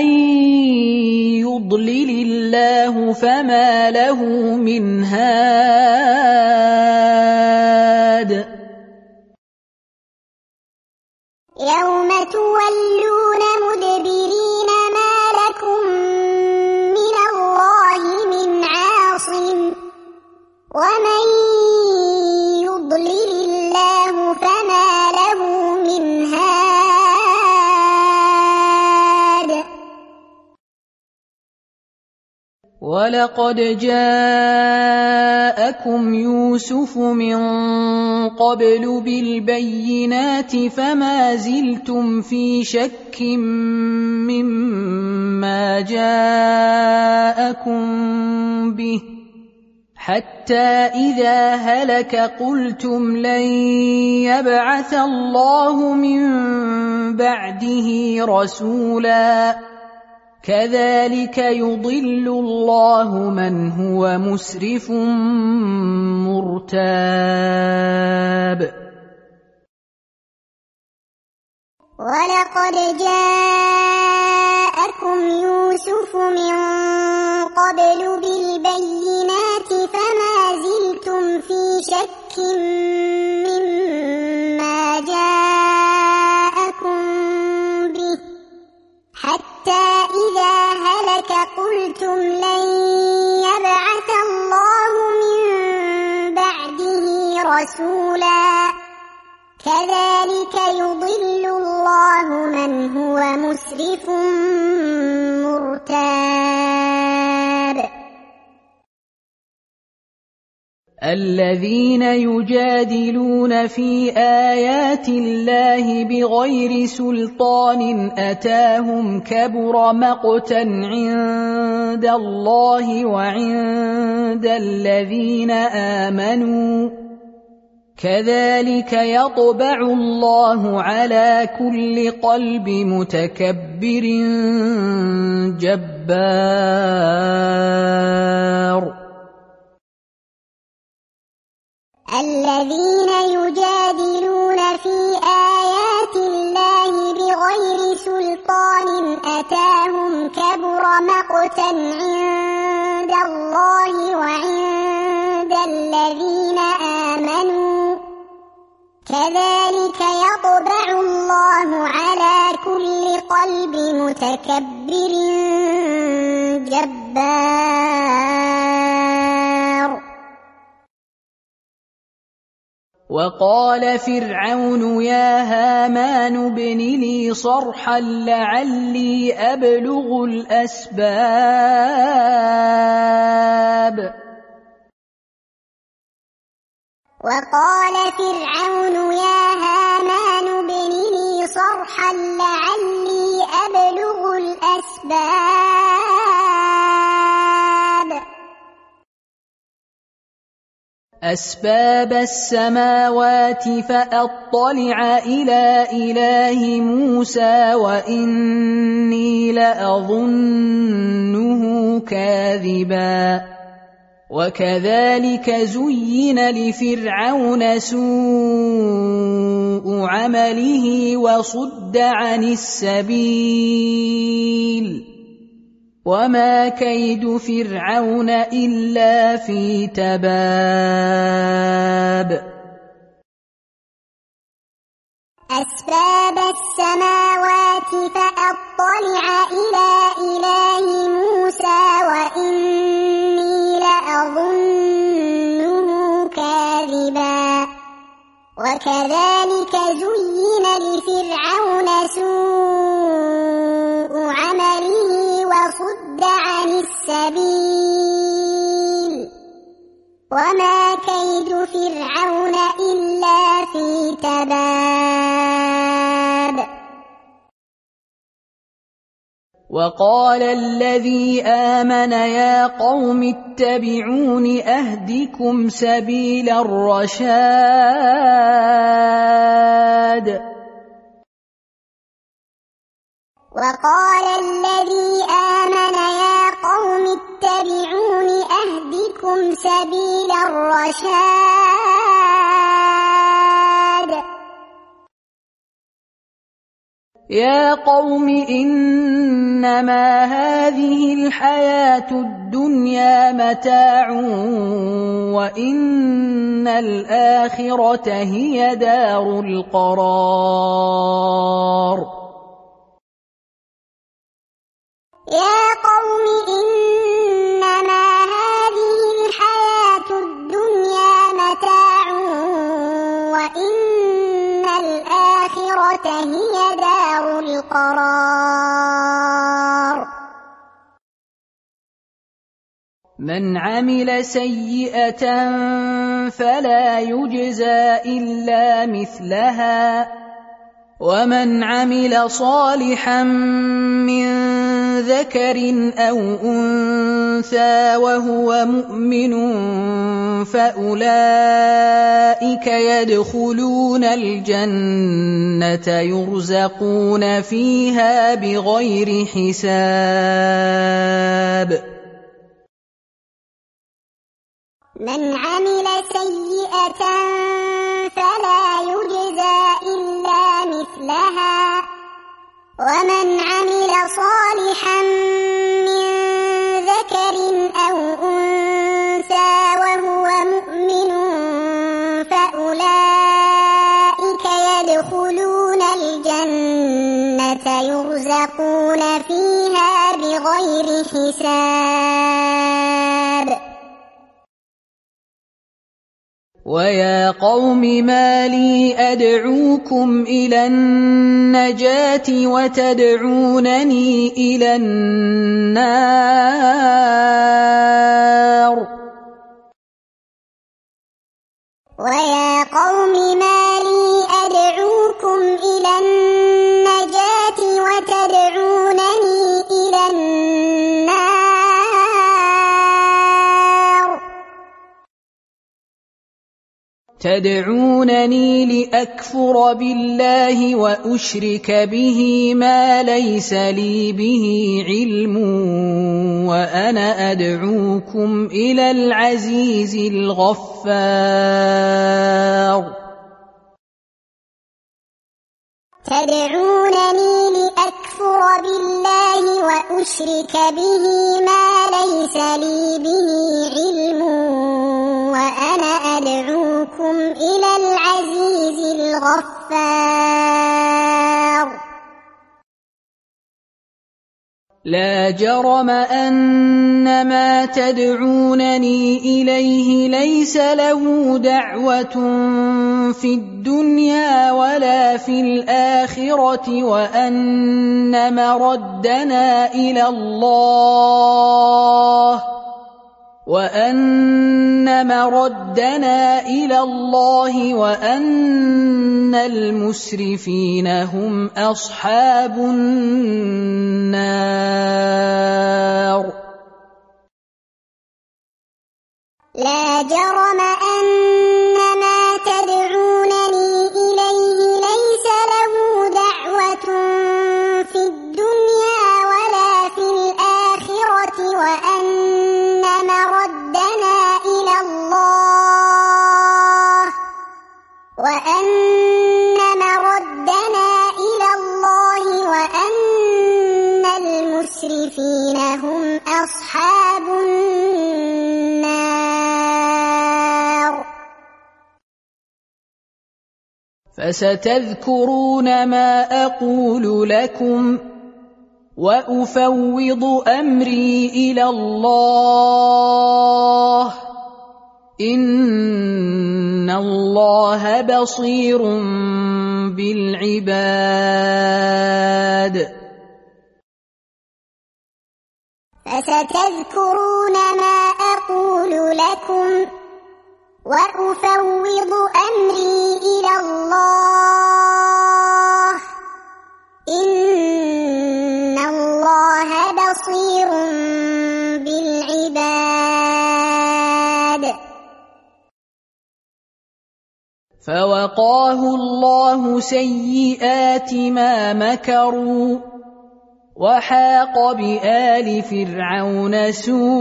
يضلل الله فما له من هاد يوم تولون مدبرين ما لكم من الله من عاصم ومن يضلل الله فما له من هاد ولقد جاءكم يوسف من قبل بالبينات فما زلتم في شك مما جاءكم به حتى إذا هلك قلتم لن يبعث الله من بعده رسولا كذلك يضل الله من هو مسرف مرتاب ولقد جاءكم يوسف من قبل بالبينات فما زلتم في شك مما جاءكم به حتى إذا هلك قلتم لن يبعث الله من بعده رسولا كذلك يضل الله من هو مسرف مرتاب الذين يجادلون في آيات الله بغير سلطان أتاهم كبر مقتا عند الله وعند الذين آمنوا كذلك يطبع الله على كل قلب متكبر جبار الذين يجادلون في آيات الله بغير سلطان أتاهم كبر مقتا عند الله وعند الذين آمنوا كذلك يطبع الله على كل قلب متكبر جبار. وقال فرعون يا هامان ابن لي صرحا لعلي أبلغ الأسباب. وقال فرعون يا هامان ابن لي صرحا لعلي أبلغ أسباب السماوات فأطلع إلى إله موسى وإني لأظنه كاذبا. وكذلك زين لفرعون سوء عمله وصد عن السبيل وما كيد فرعون إلا في تباب. أسباب السماوات فأطلع إلى إله موسى وإني لأظنه كاذبا. وكذلك زين لفرعون سوء عمله وصد عن السبيل وما كيد فرعون إلا في تباب. وقال الذي آمن يا قوم اتبعون أهدكم سبيل الرشاد. وقال الذي آمن يا قوم اتبعون أهدكم سبيل الرشاد. يا قوم إنما هذه الحياة الدنيا متاع وإن الآخرة هي دار القرار. يا قوم إنما هذه الحياة الدنيا متاع وإن الآخرة هي دار القرار. من عمل سيئة فلا يجزى إلا مثلها ومن عمل صالحا من ذكر أو أنثى وهو مؤمن فأولئك يدخلون الجنة يرزقون فيها بغير حساب. من عمل سيئة فلا يجزى إلا مثلها ومن عمل صالحا من ذكر أو أنثى وهو مؤمن فأولئك يدخلون الجنة يرزقون فيها بغير حساب. ويا قوم ما لي أدعوكم إلى النجاة وتدعونني إلى النار. ويا قوم ما لي أدعوكم إلى النجاة وتدعونني إلى النار. تدعونني لأكفر بالله وأشرك به ما ليس لي به علم وأنا أدعوكم إلى العزيز الغفار تدعونني لأكفر بالله وأشرك به ما ليس لي به علم وأنا أدعوكم إلى العزيز الغفار لا جرم أن ما تدعونني إليه ليس له دعوة في الدنيا ولا في الآخرة وأن مردنا إلى الله وأن المسرفين هم أصحاب النار لا جرم أن ما تدعونني إليه ليس له دعوة في الدنيا ولا في الآخرة وأن مردنا إلى الله وأن المسرفين هم أصحاب النار فستذكرون ما أقول لكم وأفوض أمري إلى الله إن الله بصير بالعباد فستذكرون ما أقول لكم وأفوض أمري إلى الله إن الله بصير بالعباد فوقاه الله سيئات ما مكروا وحاق بآل فرعون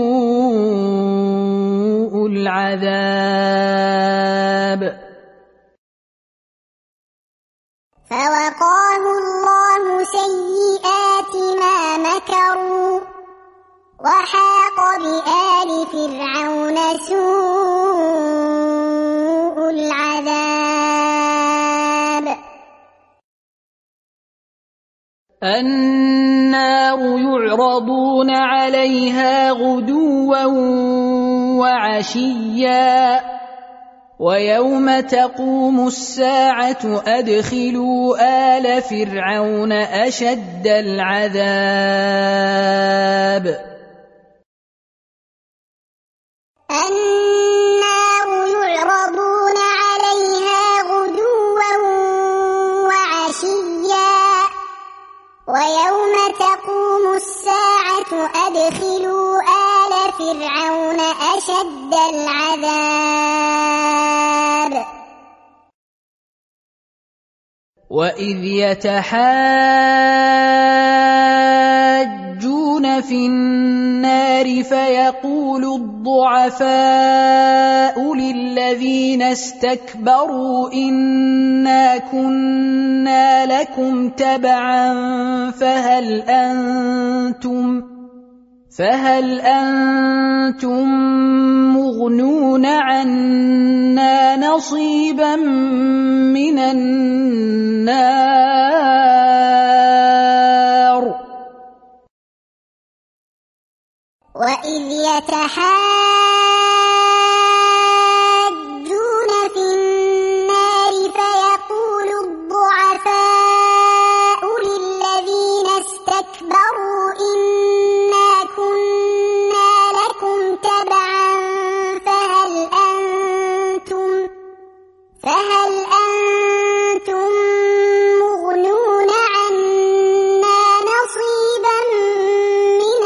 سوء العذاب فوقاه الله سيئات ما مكروا وحاق بآل فرعون سوء العذاب النار يعرضون عليها غدوا وعشيا ويوم تقوم الساعة أدخلوا آل فرعون أشد العذاب النار يعرضون عليها غدوا وعشيا ويوم تقوم الساعة أدخلوا آل فرعون أشد العذاب وإذ يتحاجون في النار فيقول الضعفاء للذين استكبروا إنا كنا لكم تبعا فهل أنتم مغنون عنا نصيبا من النار وإذ يتحاجون في النار فيقول الضعفاء للذين استكبروا إنا كنا لكم تبعا فهل أنتم مغنون عنا نصيبا من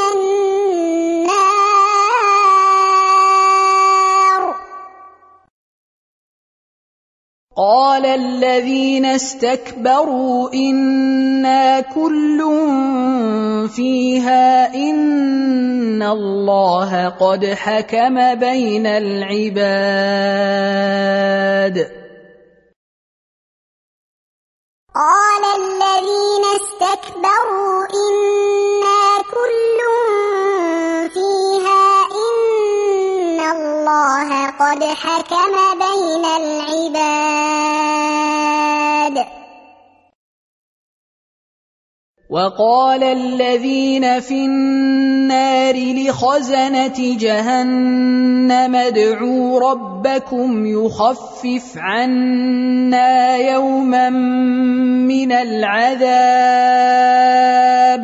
النار قال الذين استكبروا إنا كل فيها إن الله قد حكم بين العباد قال الذين استكبروا إنا كل فيها إن الله قد حكم بين العباد وقال الذين في النار لخزنة جهنم ادعوا ربكم يخفف عنا يوما من العذاب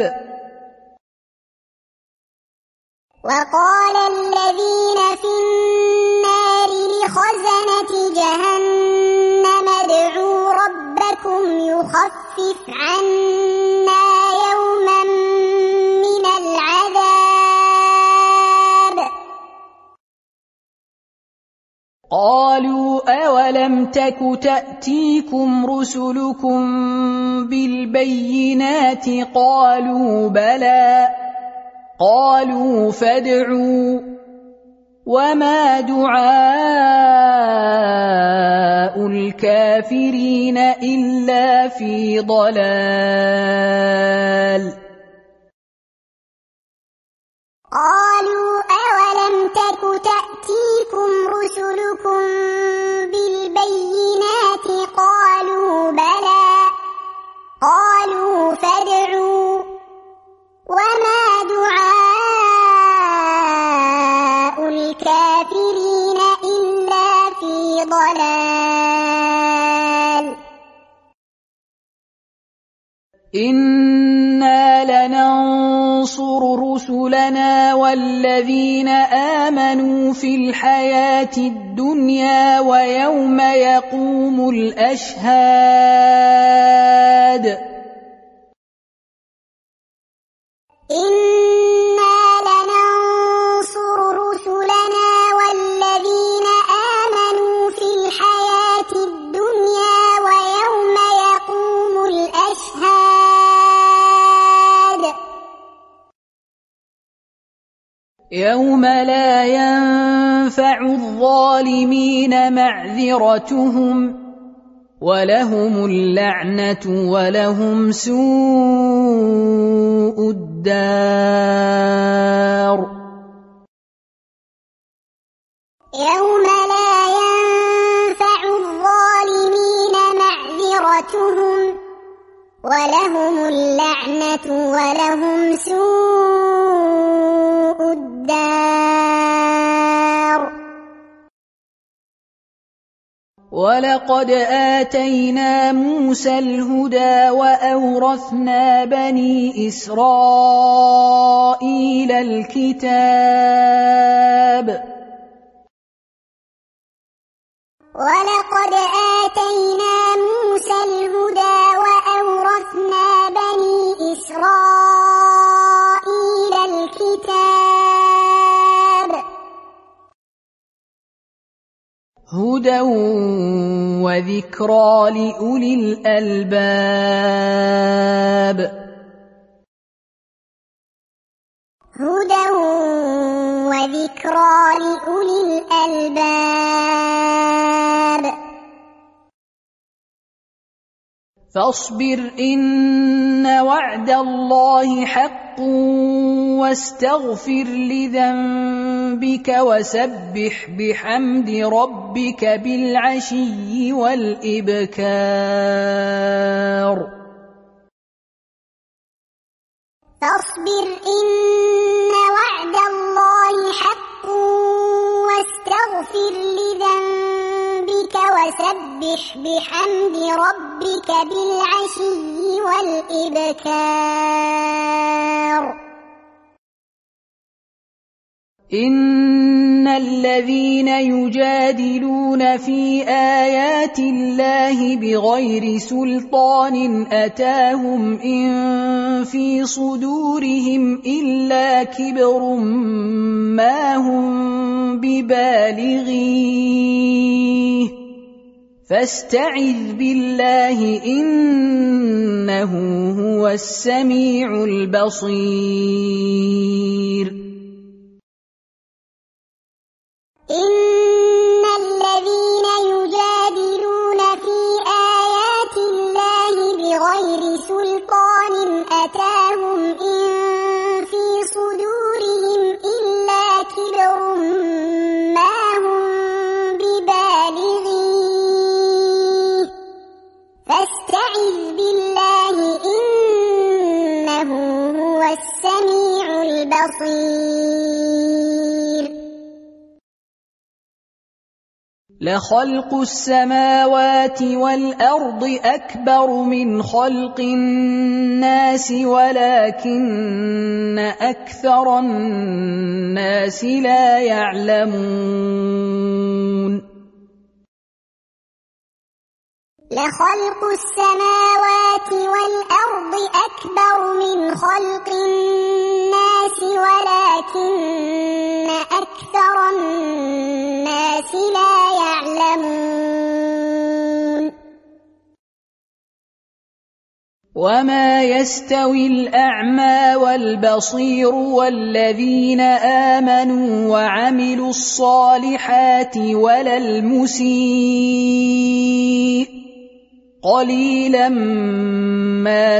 وقال الذين في النار لخزنة جهنم ادعوا ربكم يخفف عنا يوما من العذاب قالوا أولم تك تأتيكم رسلكم بالبينات قالوا بلى قالوا فادعوا وما دعاء الكافرين إلا في ضلال قالوا أولم تك تأتيكم رسلكم بالبينات قالوا بلى قالوا فادعوا وما دعاء الكافرين إلا في ضلال إنا لننصر رسلنا والذين آمنوا في الحياة الدنيا ويوم يقوم الأشهاد إنا لننصر رسلنا والذين آمنوا في الحياة الدنيا ويوم يقوم الأشهاد يوم لا ينفع الظالمين معذرتهم ولهم اللعنة ولهم سوء الدار يوم لا ينفع الظالمين معذرتهم ولهم اللعنة ولهم سوء الدار ولقد آتينا موسى الهدى وأورثنا بني إسرائيل الكتاب ولقد آتينا موسى الهدى وأورثنا بني إسرائيل الكتاب هدى وذكرى لأولي الألباب هدى وذكرى لأولي الألباب فاصبر إن وعد الله حق واستغفر لذنبك وسبح بحمد ربك بالعشي والإبكار فاصبر إن وعد الله حق واستغفر لذنبك وسبح بحمد ربك بالعشي والإبكار إن الذين يجادلون في آيات الله بغير سلطان أتاهم إن في صدورهم إلا كبر ما هم ببالغيه فاستعذ بالله إنه هو السميع البصير إن الذين يجادلون في آيات الله بغير سلطان أتاهم إن في صدورهم إلا كبر ما هم ببالغيه فاستعذ بالله إنه هو السميع البصير لخلق السماوات والأرض أكبر من خلق الناس ولكن أكثر الناس لا يعلمون لخلق السماوات والأرض أكبر من خلق الناس ولكن أكثر الناس لا يعلمون وما يستوي الأعمى والبصير والذين آمنوا وعملوا الصالحات ولا المسيء قليلا ما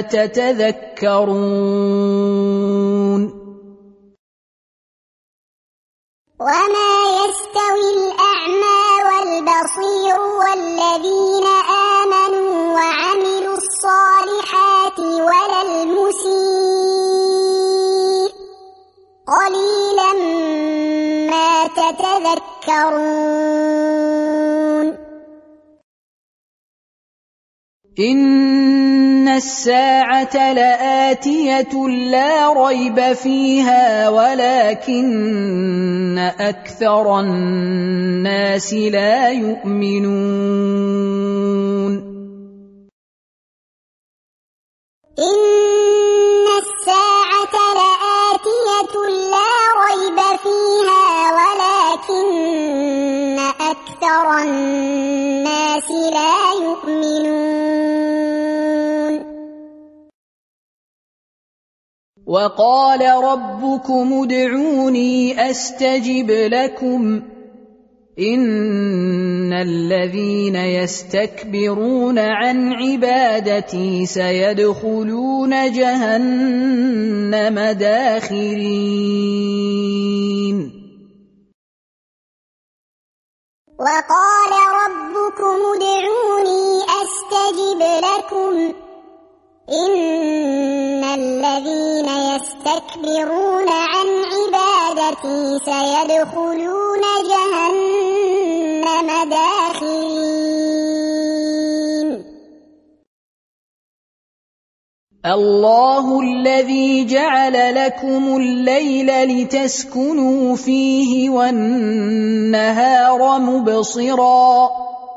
تتذكرون وما يستوي الأعمى والبصير والذين آمنوا وعملوا الصالحات ولا المسيء قليلا ما تتذكرون إن الساعة لآتية لا ريب فيها ولكن أكثر الناس لا يؤمنون إن الساعة لآتية لا ريب فيها ولكن أكثر الناس لا يؤمنون وقال ربكم ادعوني أستجب لكم إن الذين يستكبرون عن عبادتي سيدخلون جهنم داخرين وقال ربكم ادعوني أستجب لكم إن الذين يستكبرون عن عبادتي سيدخلون جهنم داخرين الله الذي جعل لكم الليل لتسكنوا فيه والنهار مبصرا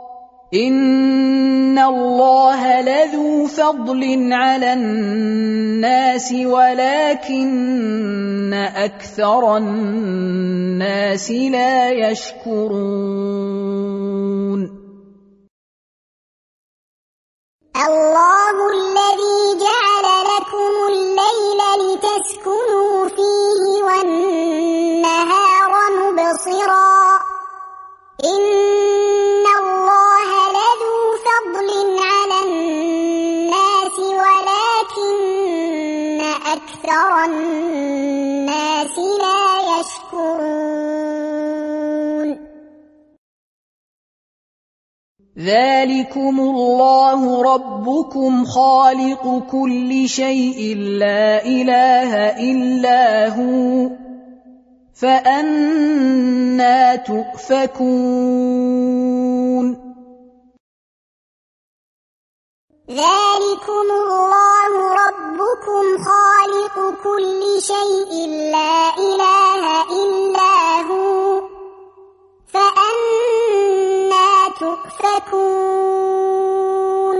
إن الله لذو فضل على الناس ولكن أكثر الناس لا يشكرون الله الذي جعل لكم الليل لتسكنوا فيه والنهار مبصرا إن الله لذو فضل على الناس ولكن أكثر الناس لا يشكرون ذلكم الله ربكم خالق كل شيء لا إله إلا هو فأنى تؤفكون ذلكم الله ربكم خالق كل شيء لا إله إلا هو فأنى تؤفكون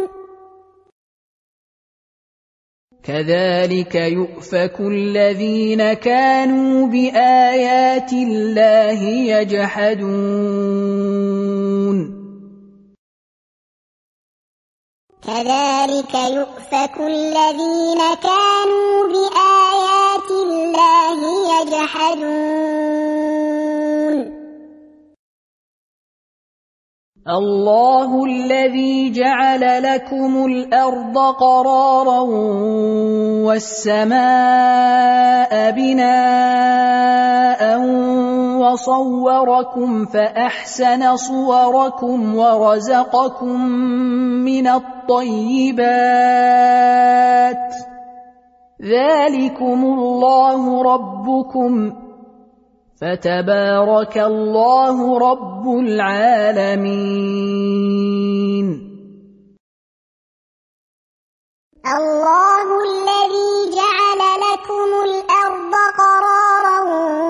كذلك يؤفك الذين كانوا بآيات الله يجحدون كذلك يؤفك الذين كانوا بآيات الله يجحدون الله الذي جعل لكم الأرض قرارا والسماء بناء وصوركم فأحسن صوركم ورزقكم من الطيبات ذلكم الله ربكم فتبارك الله رب العالمين الله الذي جعل لكم الأرض قرارا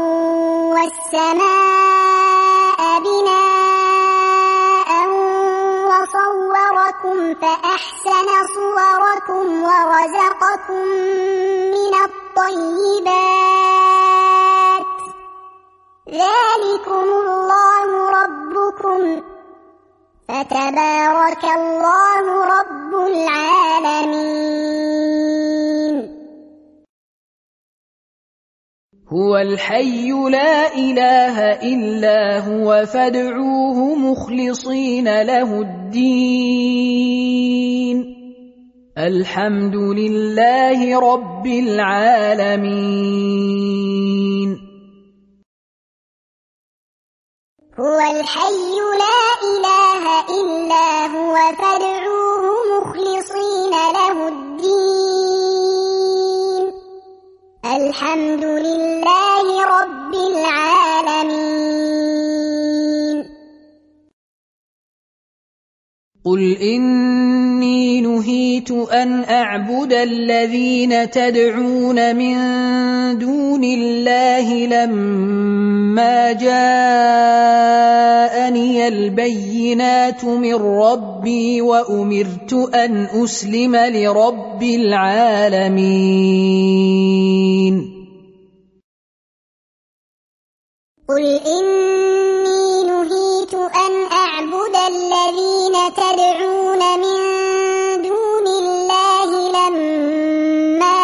والسماء بناء وصوركم فأحسن صوركم ورزقكم من الطيبات ذلكم الله ربكم فتبارك الله رب العالمين هو الحي لا إله إلا هو فادعوه مخلصين له الدين الحمد لله رب العالمين هو الحي لا إله إلا هو فادعوه مخلصين له الدين الحمد لله رب العالمين قل إني نهيت أن أعبد الذين تدعون من دون الله لما جاءني البينات من ربي وأمرت أن أسلم لرب العالمين قل إني نهيت أن أعبد الذين تدعون من دون الله لما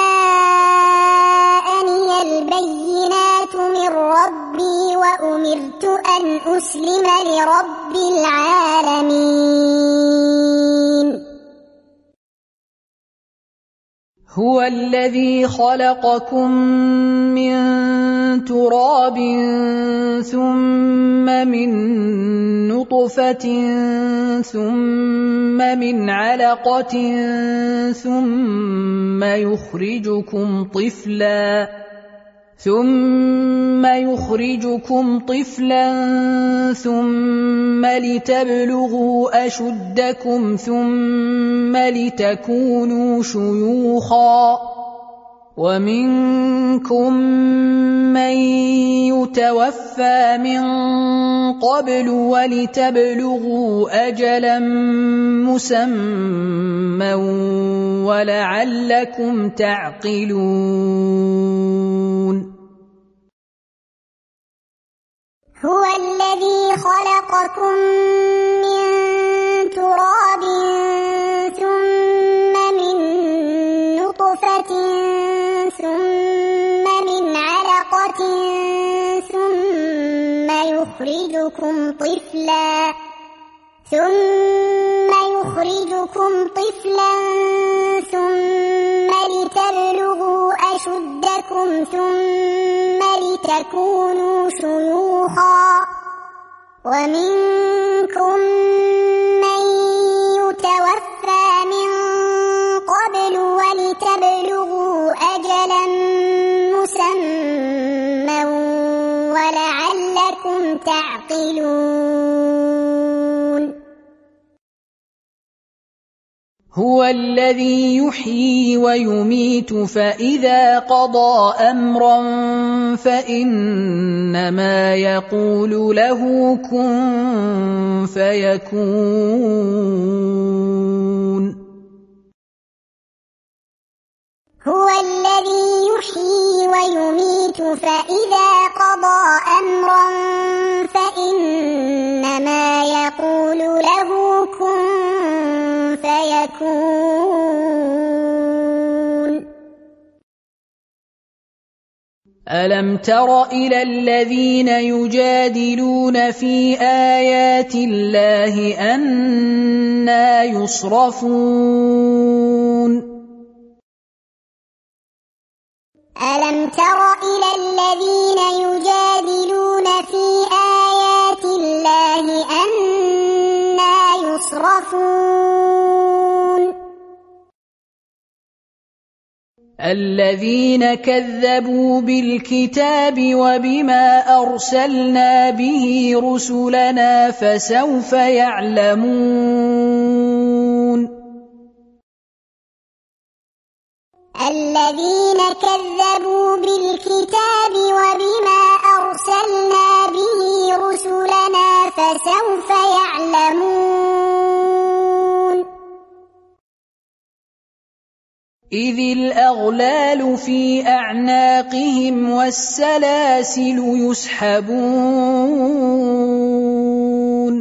جاءني البينات من ربي وأمرت أن أسلم لرب العالمين هو الذي خلقكم من تراب ثم من نطفة ثم من علقة ثم يخرجكم طفلا ثم لتبلغوا أشدكم ثم لتكونوا شيوخا ومنكم من يتوفى من قبل ولتبلغوا أجلا مسمى ولعلكم تعقلون هو الذي خلقكم من تراب ثم من نطفة ثم من علقة ثم يخرجكم طفلا ثم لتبلغوا أشدكم ثم لتكونوا شيوخا ومنكم من يتوفى من قبل ولتبلغوا أجلا مسمى ولعلكم تعقلون هو الذي يحيي ويميت فإذا قضى أمرا فإنما يقول له كن فيكون هو الذي يحيي ويميت فإذا قضى أمرا فإنما يقول له كن فيكون. ألم تر إلى الذين يجادلون في آيات الله أنى يصرفون ألم تر إلى الذين يجادلون في آيات الله أنى يصرفون الذين كذبوا بالكتاب وبما أرسلنا به رسلنا فسوف يعلمون الذين كذبوا بالكتاب وبما أرسلنا به رسلنا فسوف يعلمون إذ الأغلال في أعناقهم والسلاسل يسحبون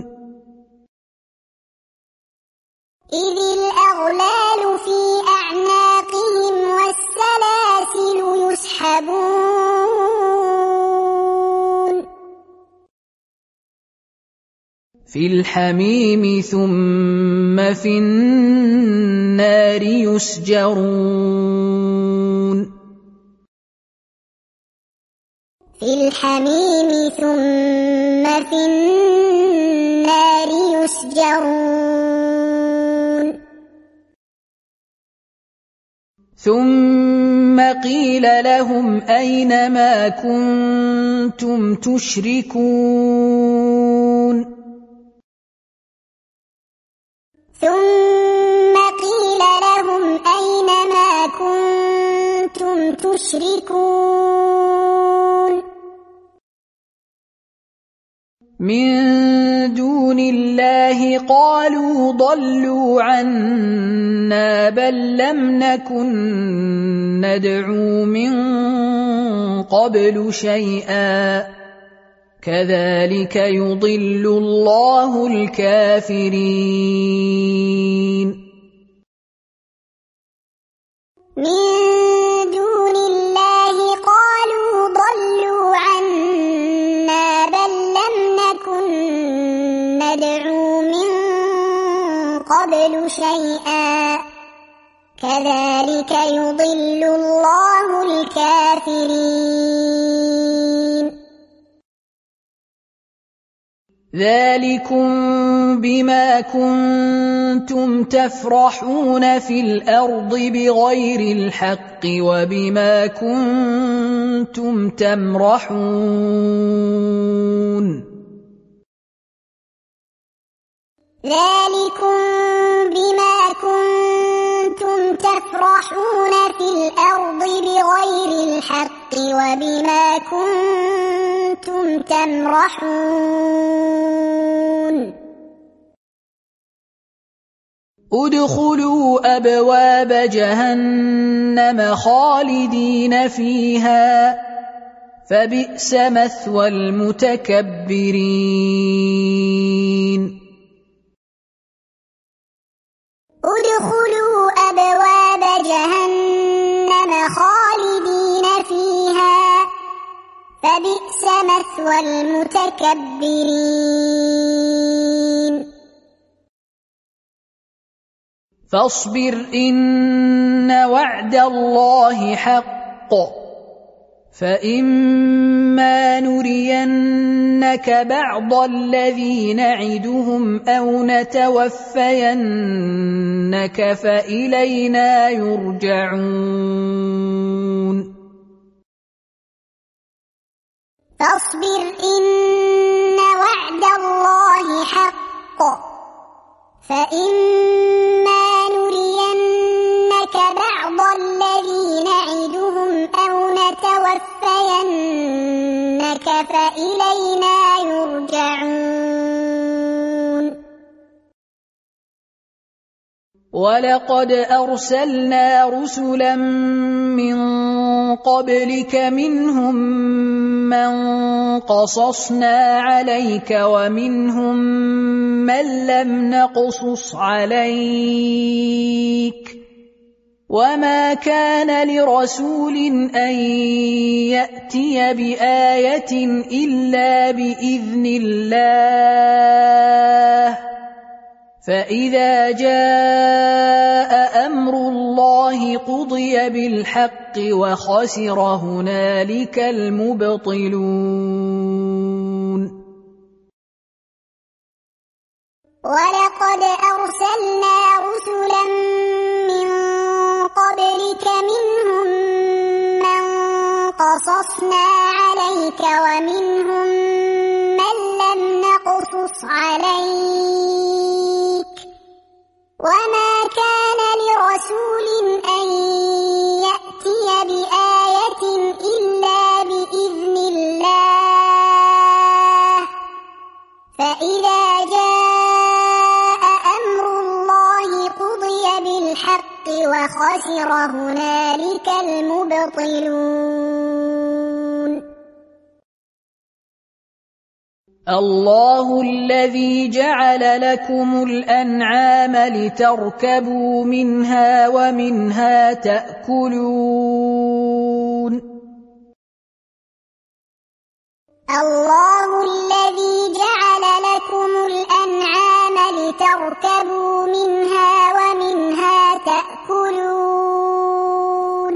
إذ الأغلال في أعناقهم والسلاسل يسحبون في الحميم ثم في النار يسجرون في الحميم ثم في النار يسجرون ثم قيل لهم أين ما كنتم تشركون ثم قيل لهم أين ما كنتم تشركون من دون الله قالوا ضلوا عنا بل لم نكن ندعو من قبل شيئا كذلك يضل الله الكافرين من دون الله قالوا ضلوا عنا بل لم نكن ندعو من قبل شيئا كذلك يضل الله الكافرين ذلكم بما كنتم تفرحون في الأرض بغير الحق وبما كنتم تمرحون ذلكم بما كنتم تفرحون في الأرض بغير الحق وبما كنتم تمرحون ادخلوا أبواب جهنم خالدين فيها فبئس مثوى المتكبرين ادخلوا أبواب جهنم خالدين فيها فبئس مثوى المتكبرين فاصبر إن وعد الله حق فإما نرينك بعض الذي نعدهم أو نتوفينك فإلينا يرجعون فاصبر إن وعد الله حق فإما نرينك بعض الذي نعدهم أو نتوفينك فإلينا يرجعون وَلَقَدْ أَرْسَلْنَا رُسُلًا مِّن قَبْلِكَ مِنْهُم مَّن قَصَصْنَا عَلَيْكَ وَمِنْهُم مَّن لَّمْ نَقْصُصْ عَلَيْكَ ۗ وَمَا كَانَ لِرَسُولٍ أَن يَأْتِيَ بِآيَةٍ إِلَّا بِإِذْنِ اللَّهِ ۚ فَإِذَا جَاءَ أَمْرُ اللَّهِ قُضِيَ بِالْحَقِّ وَخَسِرَ هُنَالِكَ الْمُبْطِلُونَ. وَلَقَدْ أَرْسَلْنَا رُسُلًا مِّن قَبْلِكَ مِنْهُم مَّن قَصَصْنَا عَلَيْكَ وَمِنْهُم مَّن لَّمْ نَقْصُصْ عَلَيْكَ ۗ وَمَا كَانَ لِرَسُولٍ أَن يَأْتِيَ بِآيَةٍ إِلَّا بِإِذْنِ اللَّهِ ۚ فَإِذَا جَاءَ أَمْرُ اللَّهِ قُضِيَ بِالْحَقِّ وَخَسِرَ هُنَالِكَ الْمُبْطِلُونَ. اللَّهُ الَّذِي جَعَلَ لَكُمُ الْأَنْعَامَ لِتَرْكَبُوا مِنْهَا وَمِنْهَا تَأْكُلُونَ. اللَّهُ الَّذِي جَعَلَ لَكُمُ الْأَنْعَامَ لِتَرْكَبُوا مِنْهَا وَمِنْهَا تَأْكُلُونَ.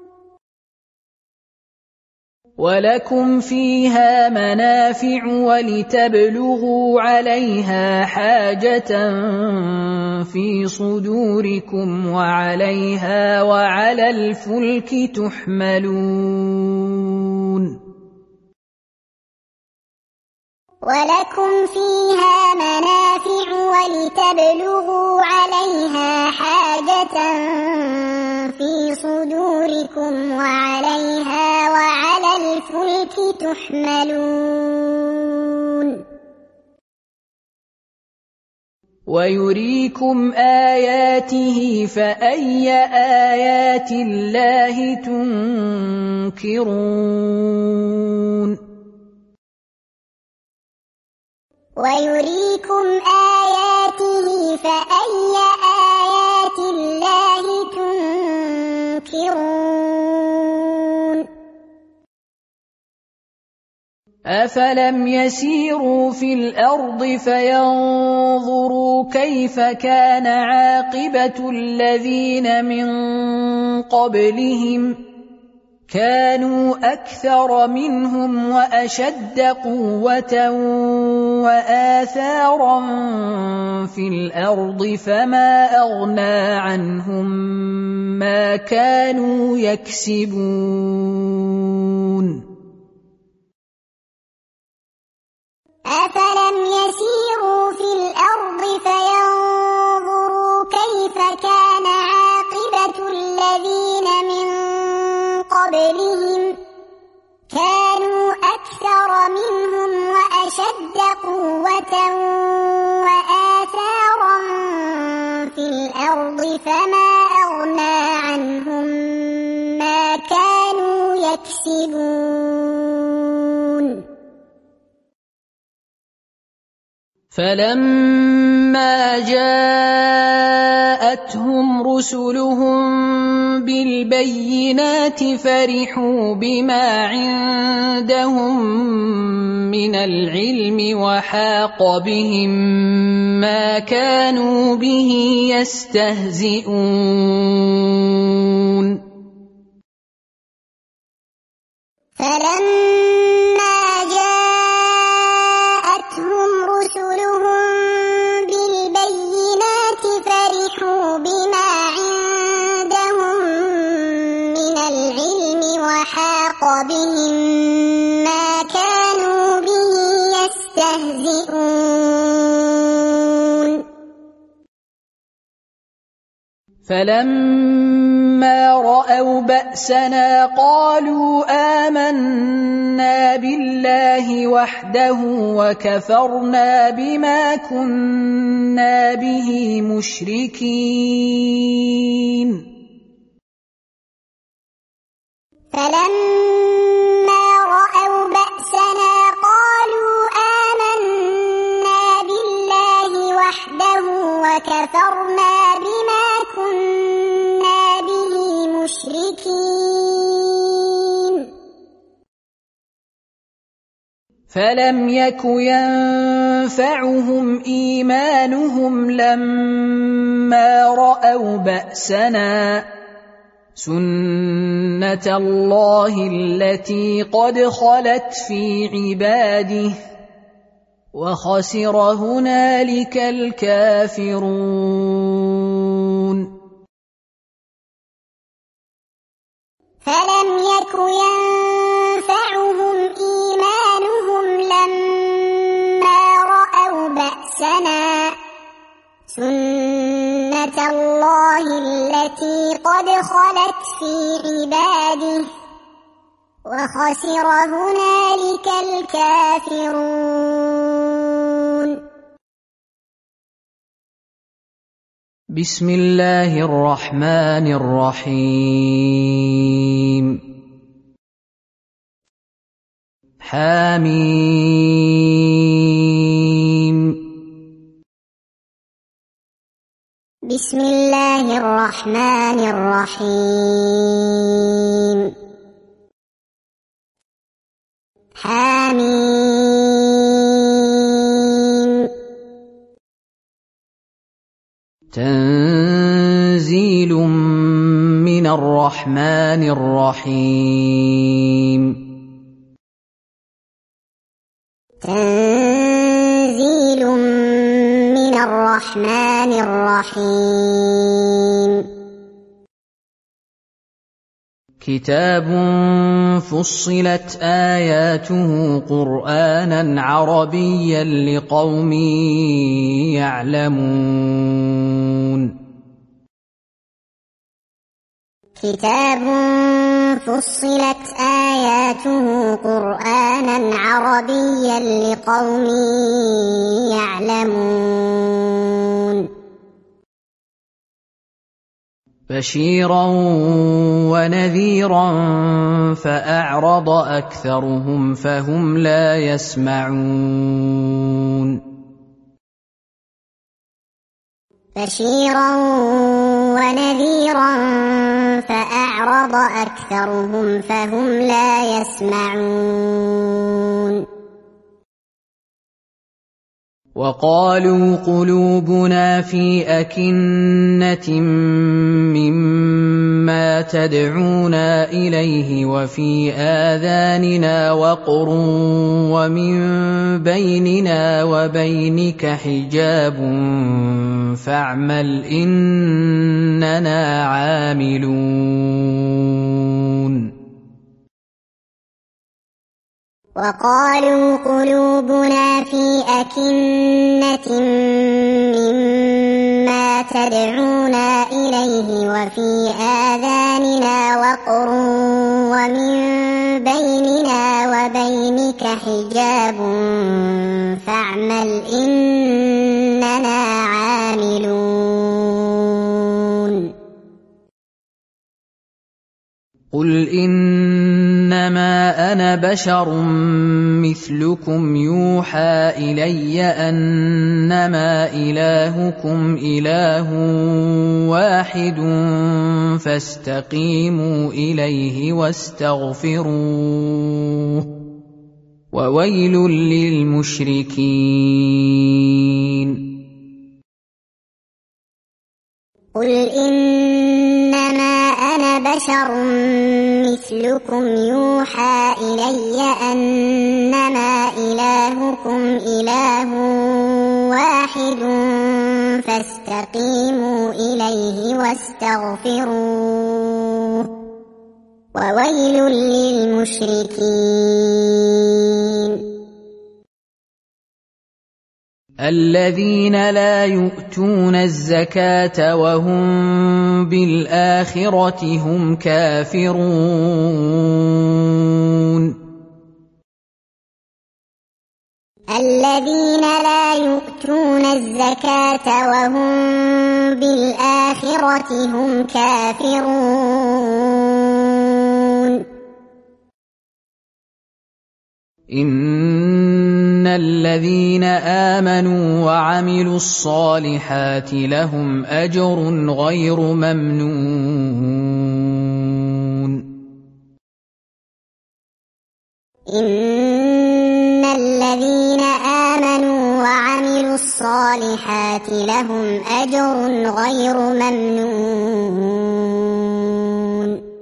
وَلَكُمْ فِيهَا مَنَافِعُ وَلِتَبْلُغُوا عَلَيْهَا حَاجَةً فِي صُدُورِكُمْ وَعَلَيْهَا وَعَلَى الْفُلْكِ تُحْمَلُونَ. وَلَكُمْ فِيهَا مَنَافِعُ وَلِتَبْلُغُوا عَلَيْهَا حَاجَةً فِي صُدُورِكُمْ وَعَلَيْهَا وَعَلَى الْفُلْكِ تُحْمَلُونَ. وَيُرِيكُمْ آيَاتِهِ فَأَيَّ آيَاتِ اللَّهِ تُنكِرُونَ. وَيُرِيكُمْ آيَاتِهِ فَأَيَّ آيَاتِ اللَّهِ تُنكِرُونَ. أَفَلَمْ يَسِيرُوا فِي الْأَرْضِ فَيَنظُرُوا كَيْفَ كَانَ عَاقِبَةُ الَّذِينَ مِن قَبْلِهِمْ ۚ كَانُوا أَكْثَرَ مِنْهُمْ وَأَشَدَّ قُوَّةً وَآثَارًا فِي الْأَرْضِ فَمَا أَغْنَىٰ عَنْهُم مَّا كَانُوا يَكْسِبُونَ. أَفَلَمْ يَسِيرُوا فِي الْأَرْضِ فَيَنظُرُوا كَيْفَ كَانَ عَاقِبَةُ الَّذِينَ مِن قَبْلِهِمْ ۚ كَانُوا أَكْثَرَ مِنْهُمْ وَأَشَدَّ قُوَّةً وَآثَارًا فِي الْأَرْضِ فَمَا أَغْنَىٰ عَنْهُم مَّا كَانُوا يَكْسِبُونَ. فَلَمَّا جَاءَتْهُمْ رُسُلُهُم بِالْبَيِّنَاتِ فَرِحُوا بِمَا عِندَهُم مِّنَ الْعِلْمِ وَحَاقَ بِهِم مَّا كَانُوا بِهِ يَسْتَهْزِئُونَ. فَلَمَّا جَاءَتْهُمْ رُسُلُهُم بِالْبَيِّنَاتِ فَرِحُوا بِمَا عِندَهُم مِّنَ الْعِلْمِ وَحَاقَ بِهِم مَّا كَانُوا بِهِ يَسْتَهْزِئُونَ. فَلَمَّا رَأَوْا بَأْسَنَا قَالُوا آمَنَّا بِاللَّهِ وَحْدَهُ وَكَفَرْنَا بِمَا كُنَّا كنا به مشركين فلما رأوا بأسنا قالوا آمنا بالله وحده وكفرنا بما كنا به مشركين فلم يك ينفعهم إيمانهم لما رأوا بأسنا سنة الله التي قد خلت في عباده وخسر هنالك الكافرون فلم يك ينفعهم إيمانهم لما رأوا بأسنا سنة الله التي قد خلت في عباده وخسر هنالك الكافرون بسم الله الرحمن الرحيم حميم بسم الله الرحمن الرحيم حميم تنزيل من الرحمن الرحيم تنزيل من الرحمن الرحيم كتاب فصلت آياته قرآنا عربيا لقوم يعلمون كتاب فصلت آياته قرآنا عربيا لقوم يعلمون بشيرا ونذيرا فأعرض أكثرهم فهم لا يسمعون بشيرا ونذيرا فأعرض أكثرهم فهم لا يسمعون وقالوا قلوبنا في أكنة مما تدعونا إليه وفي آذاننا وقر ومن بيننا وبينك حجاب فاعمل إننا عاملون وقالوا قلوبنا في أكنة مما تدعونا إليه وفي آذاننا وقر ومن بيننا وبينك حجاب فاعمل إننا عاملون قل إنما أنا بشر مثلكم يوحى إلي أنما إلهكم إله واحد فاستقيموا إليه واستغفروه وويل للمشركين قل إنما أنا بشر مثلكم يوحى إلي أنما إلهكم إله واحد فاستقيموا إليه واستغفروه وويل للمشركين الذين لا يؤتون الزكاة وهم بالآخرة هم كافرون الذين لا يؤتون الزكاة وهم بالآخرة هم كافرون إن الذين آمنوا وعملوا الصالحات لهم أجر غير ممنون إن الذين آمنوا وعملوا الصالحات لهم أجر غير ممنون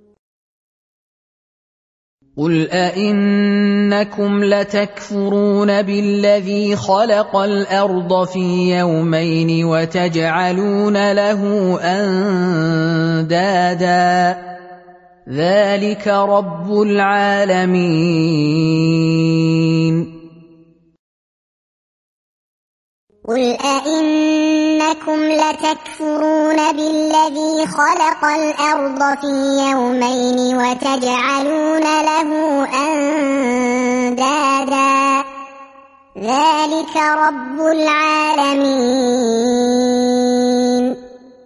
قل أئنكم لتكفرون بالذي خلق الأرض في يومين وتجعلون له أندادا ذلك رب العالمين قل أئنكم لتكفرون بالذي خلق الأرض في يومين وتجعلون له أندادا ذلك رب العالمين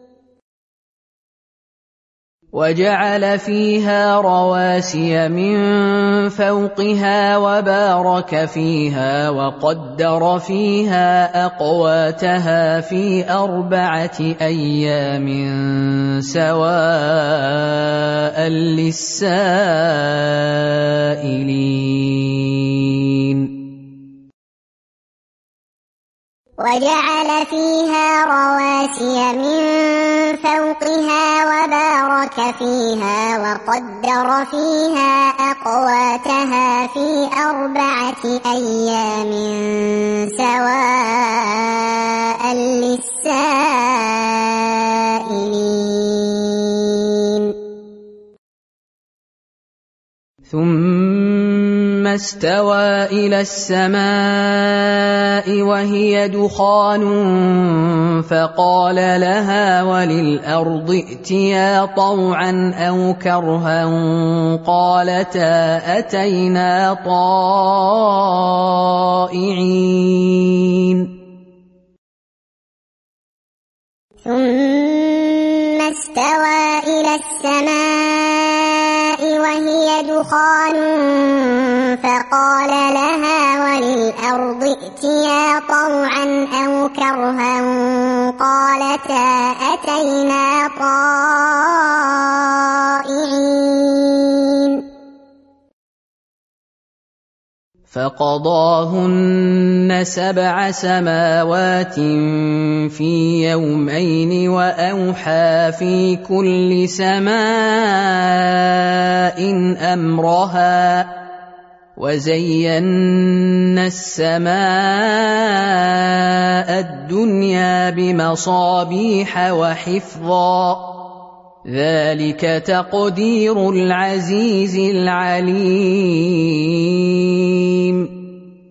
وجعل فيها رواسي من فوقها وبارك فيها وقدر فيها أقواتها في 4 أيام سواء للسائلين وجعل فيها رواسي من فوقها وبارك فيها وقدر فيها أقواتها في 4 أيام سواء للسائلين ثم استوى إلى السماء وهي دخان فقال لها وللأرض ائتيا طوعا أو كرها قالتا أتينا طائعين ثم استوى إلى السماء وهي دخان فقال لها وللأرض ائتيا طوعا أو كرها قالتا أتينا طائعين فقضاهن 7 سماوات في يومين وأوحى في كل سماء أمرها وزينا السماء الدنيا بمصابيح وحفظا ذلك تقدير العزيز العليم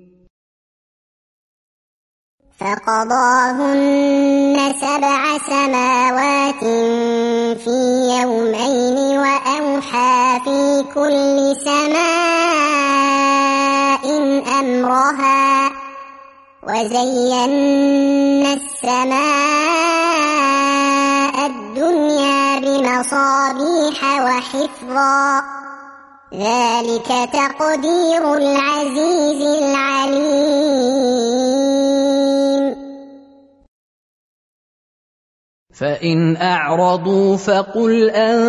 فقضاهن 7 سماوات في يومين وأوحى في كل سماء أمرها وزينا السماء الدنيا بمصابيح وحفظا ذلك تقدير العزيز العليم فإن أعرضوا فقل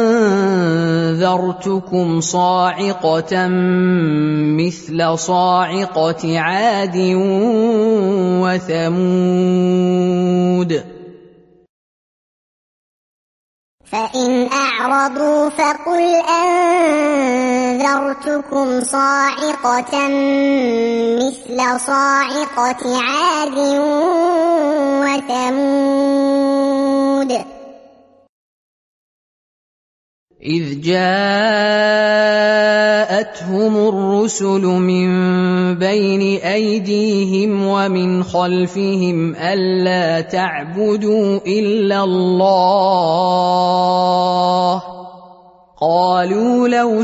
أنذرتكم صاعقة مثل صاعقة عاد وثمود فإن أعرضوا فقل أنذرتكم صاعقة مثل صاعقة عاد وثمود إذ جاءتهم الرسل من بين أيديهم ومن خلفهم ألا تعبدوا إلا الله قالوا لو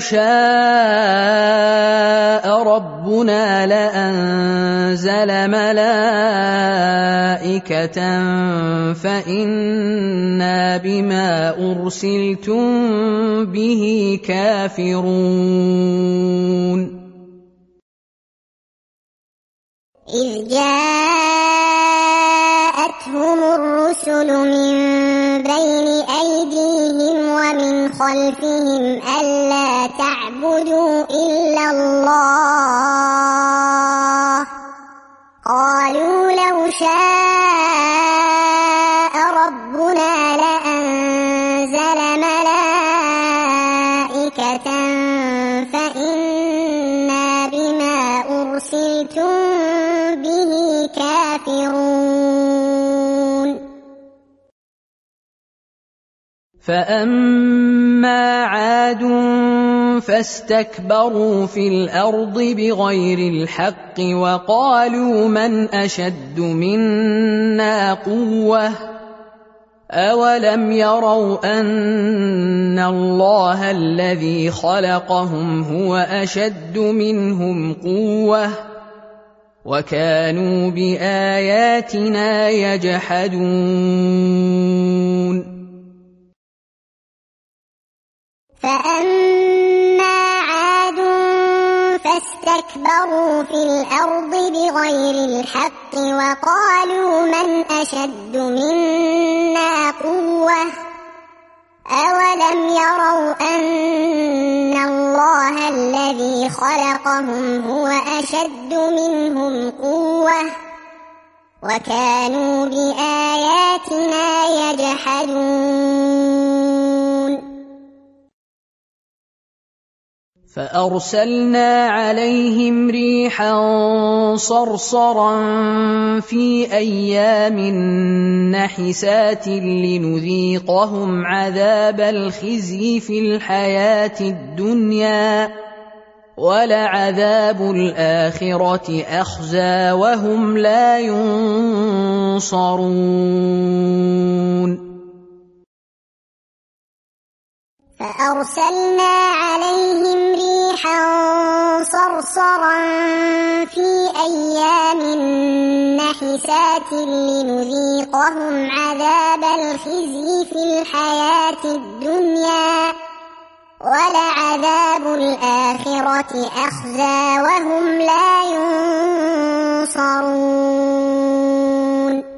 شاء ربنا لأنزل ملائكة فإنا بما أرسلتم به كافرون إذ جاءتهم الرسل من بين أيديهم ومن خلفهم ألا تعبدوا إلا الله قالوا لو شاء ربنا لأنزل ملائكة فإنا بما أرسلتم به كافرون فأما عاد فاستكبروا في الأرض بغير الحق وقالوا من أشد منا قوة أولم يروا أن الله الذي خلقهم هو أشد منهم قوة وكانوا بآياتنا يجحدون فأما عاد فاستكبروا في الأرض بغير الحق وقالوا من أشد منا قوة أولم يروا أن الله الذي خلقهم هو أشد منهم قوة وكانوا بآياتنا يجحدون فأرسلنا عليهم ريحا صرصرا في أيام نحسات لنذيقهم عذاب الخزي في الحياة الدنيا ولعذاب الآخرة أخزى وهم لا ينصرون فأرسلنا عليهم ريحا صرصرا في أيام نحسات لنذيقهم عذاب الخزي في الحياة الدنيا ولعذاب الآخرة أخزى وهم لا ينصرون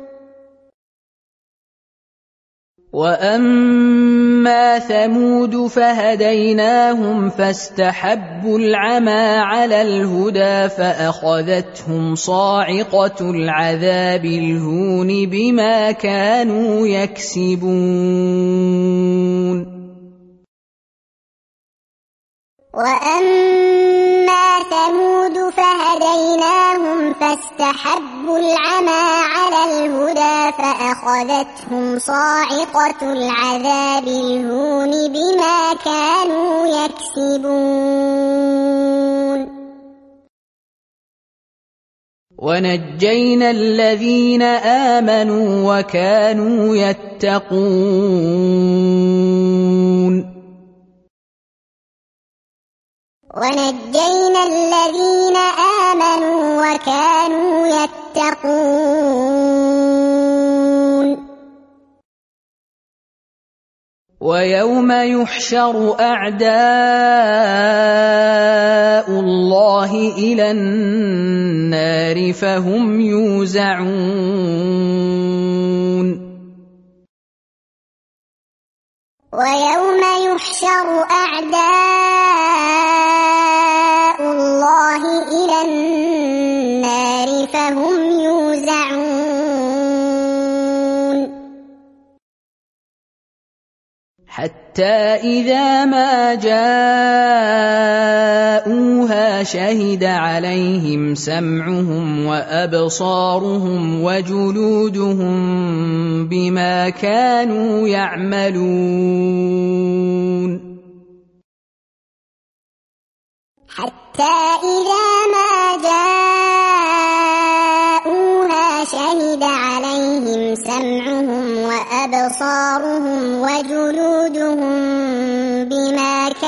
وأما ثمود فهديناهم فاستحبوا العمى على الهدى فأخذتهم صاعقة العذاب الهون بما كانوا يكسبون وأما ثمود فهديناهم فاستحبوا العمى على الهدى فأخذتهم صاعقة العذاب الهون بما كانوا يكسبون ونجينا الذين آمنوا وكانوا يتقون ونجينا الذين آمنوا وكانوا يتقون ويوم يحشر أعداء الله إلى النار فهم يوزعون ويوم يحشر أعداء الله إلى النار فهم يوزعون حتى إذا ما جاءوها شهد عليهم سمعهم وأبصارهم وجلودهم بما كانوا يعملون حتى إذا ما جاءوها شهد عليهم سمعهم وأبصارهم وجلودهم بما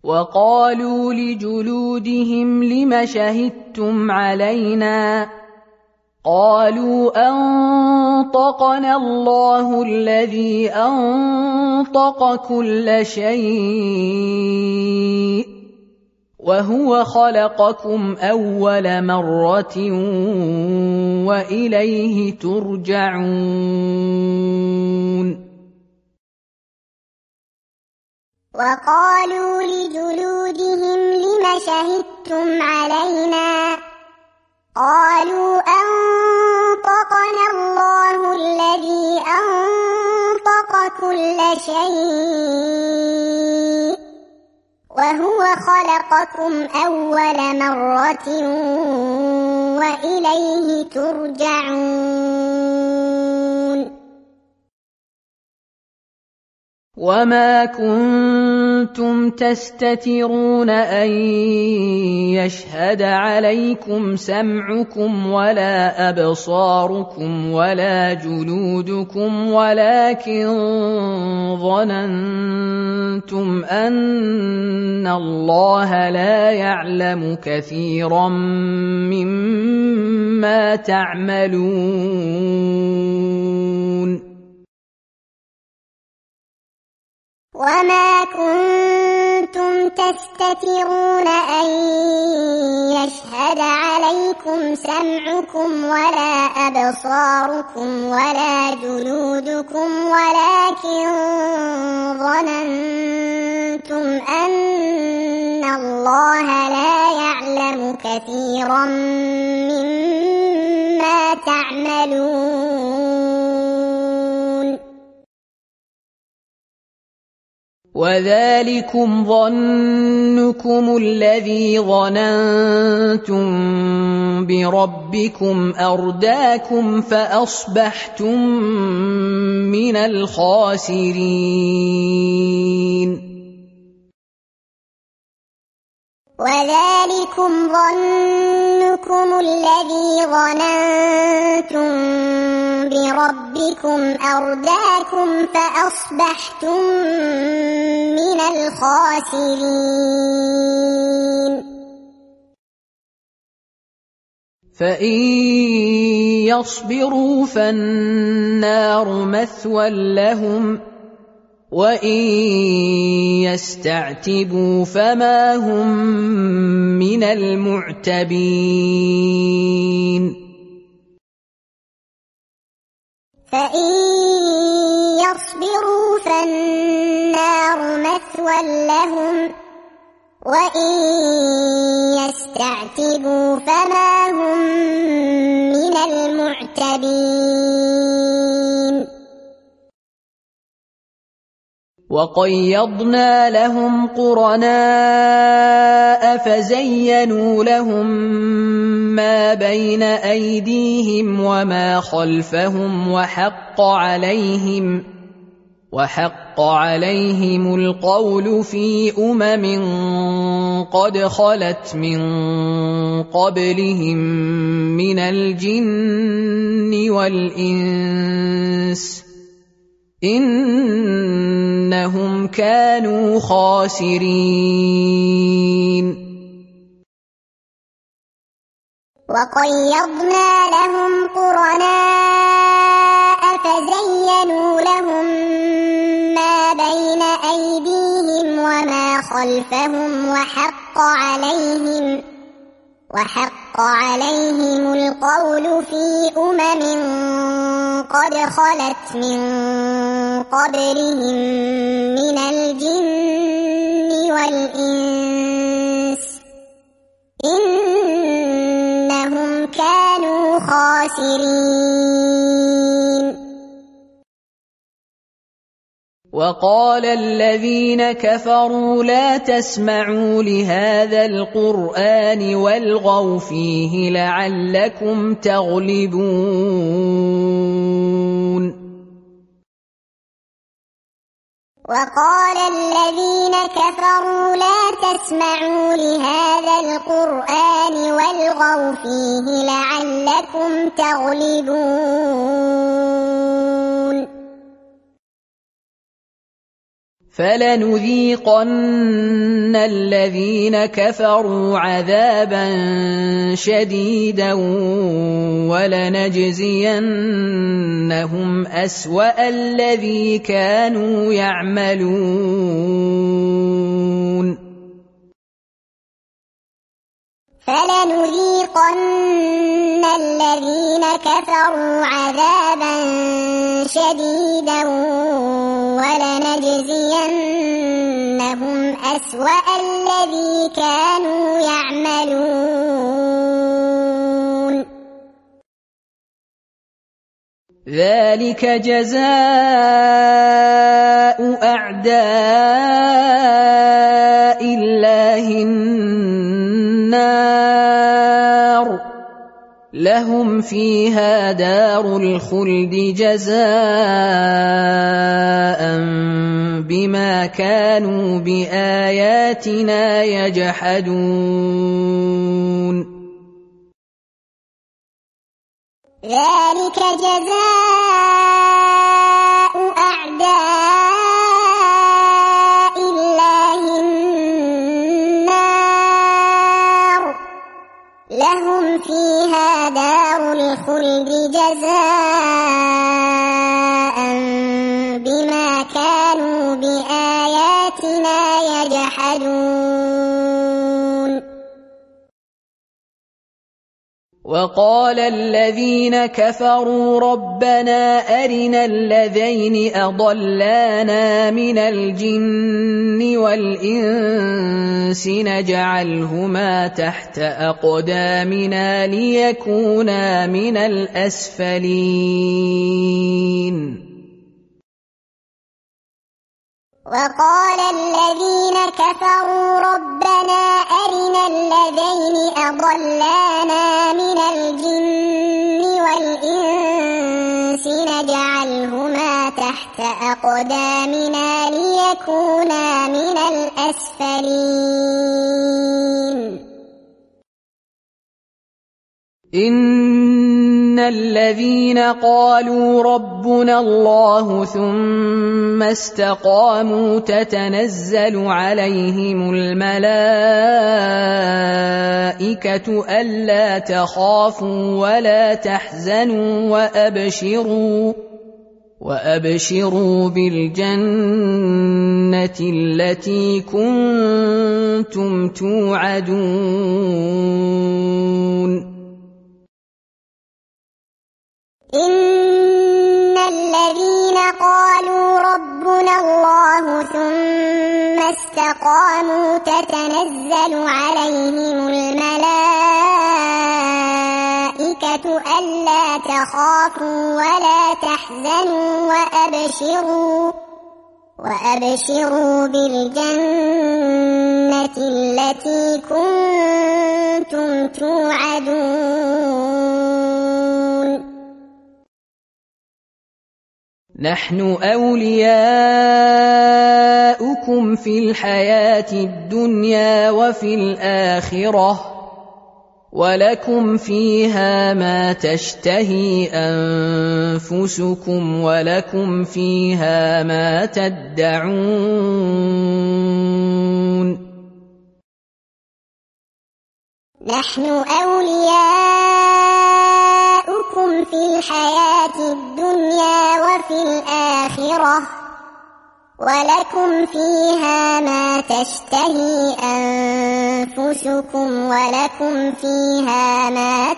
وقالوا لجلودهم لم شهدتم علينا قالوا أنطقنا الله الذي أنطق كل شيء وهو خلقكم أول مرة وإليه ترجعون وقالوا لجلودهم لم شهدتم علينا قالوا أنطقنا الله الذي أنطق كل شيء وهو خلقكم أول مرة وإليه ترجعون وما كنتم تستترون أن يشهد عليكم سمعكم ولا أبصاركم ولا جلودكم ولكن ظننتم أن الله لا يعلم كثيرا مما تعملون وما كنتم تستترون أن يشهد عليكم سمعكم ولا أبصاركم ولا جلودكم ولكن ظننتم أن الله لا يعلم كثيرا مما تعملون وذلكم ظنكم الذي ظننتم بربكم أرداكم فأصبحتم من الخاسرين وذلكم ظنكم الذي ظننتم بربكم أرداكم فأصبحتم من الخاسرين فإن يصبروا فالنار مثوى لهم وإن يستعتبوا فما هم من المعتبين فإن يصبروا فالنار مثوى لهم وإن يستعتبوا فما هم من المعتبين وقيضنا لهم قرناء فزينوا لهم ما بين أيديهم وما خلفهم وحق عليهم القول في قد خلت من قبلهم من الجن والإنس إنهم كانوا خاسرين وقيضنا لهم قرناء فزينوا لهم ما بين أيديهم وما خلفهم وحق عليهم القول في قد خلت من قبلهم من الجن والإنس إنهم كانوا خاسرين وقال الذين كفروا لا تسمعوا لهذا القرآن والغوا فيه لعلكم تغلبون وقال الذين كفروا لا تسمعوا لهذا القرآن والغوا فيه لعلكم تغلبون فلنذيقن الذين كفروا عذابا شديدا ولنجزينهم أسوأ الذي كانوا يعملون فلنذيقن الذين كفروا عذابا شديدا ولنجزينهم أسوأ الذي كانوا يعملون ذلك جزاء أعداء الله النار لهم فيها دار الخلد جزاء بما كانوا بآياتنا يجحدون ذلك جزاء أعداء الله النار لهم فيها دار الخلد جزاء بما كانوا بآياتنا يجحدون وقال الذين كفروا ربنا أرنا الذين أضلانا من الجن والإنس نجعلهما تحت أقدامنا ليكونا من الأسفلين وقال الذين كفروا ربنا أرنا الذين أضلانا من الجن والإنس نجعلهما تحت أقدامنا ليكونا من الأسفلين إن الذين قالوا ربنا الله ثم استقاموا تتنزل عليهم الملائكة ألا تخافوا ولا تحزنوا وأبشروا بالجنة التي كنتم توعدون إن الذين قالوا ربنا الله ثم استقاموا تتنزل عليهم الملائكة ألا تخافوا ولا تحزنوا وأبشروا بالجنة التي كنتم توعدون نحن أولياؤكم في الحياة الدنيا وفي الآخرة ولكم فيها ما تشتهي أنفسكم ولكم فيها ما تدعون نحن أولياؤكم في الحياة الدنيا وفي الآخرة ولكم فيها ما تشتهي أنفسكم ولكم فيها ما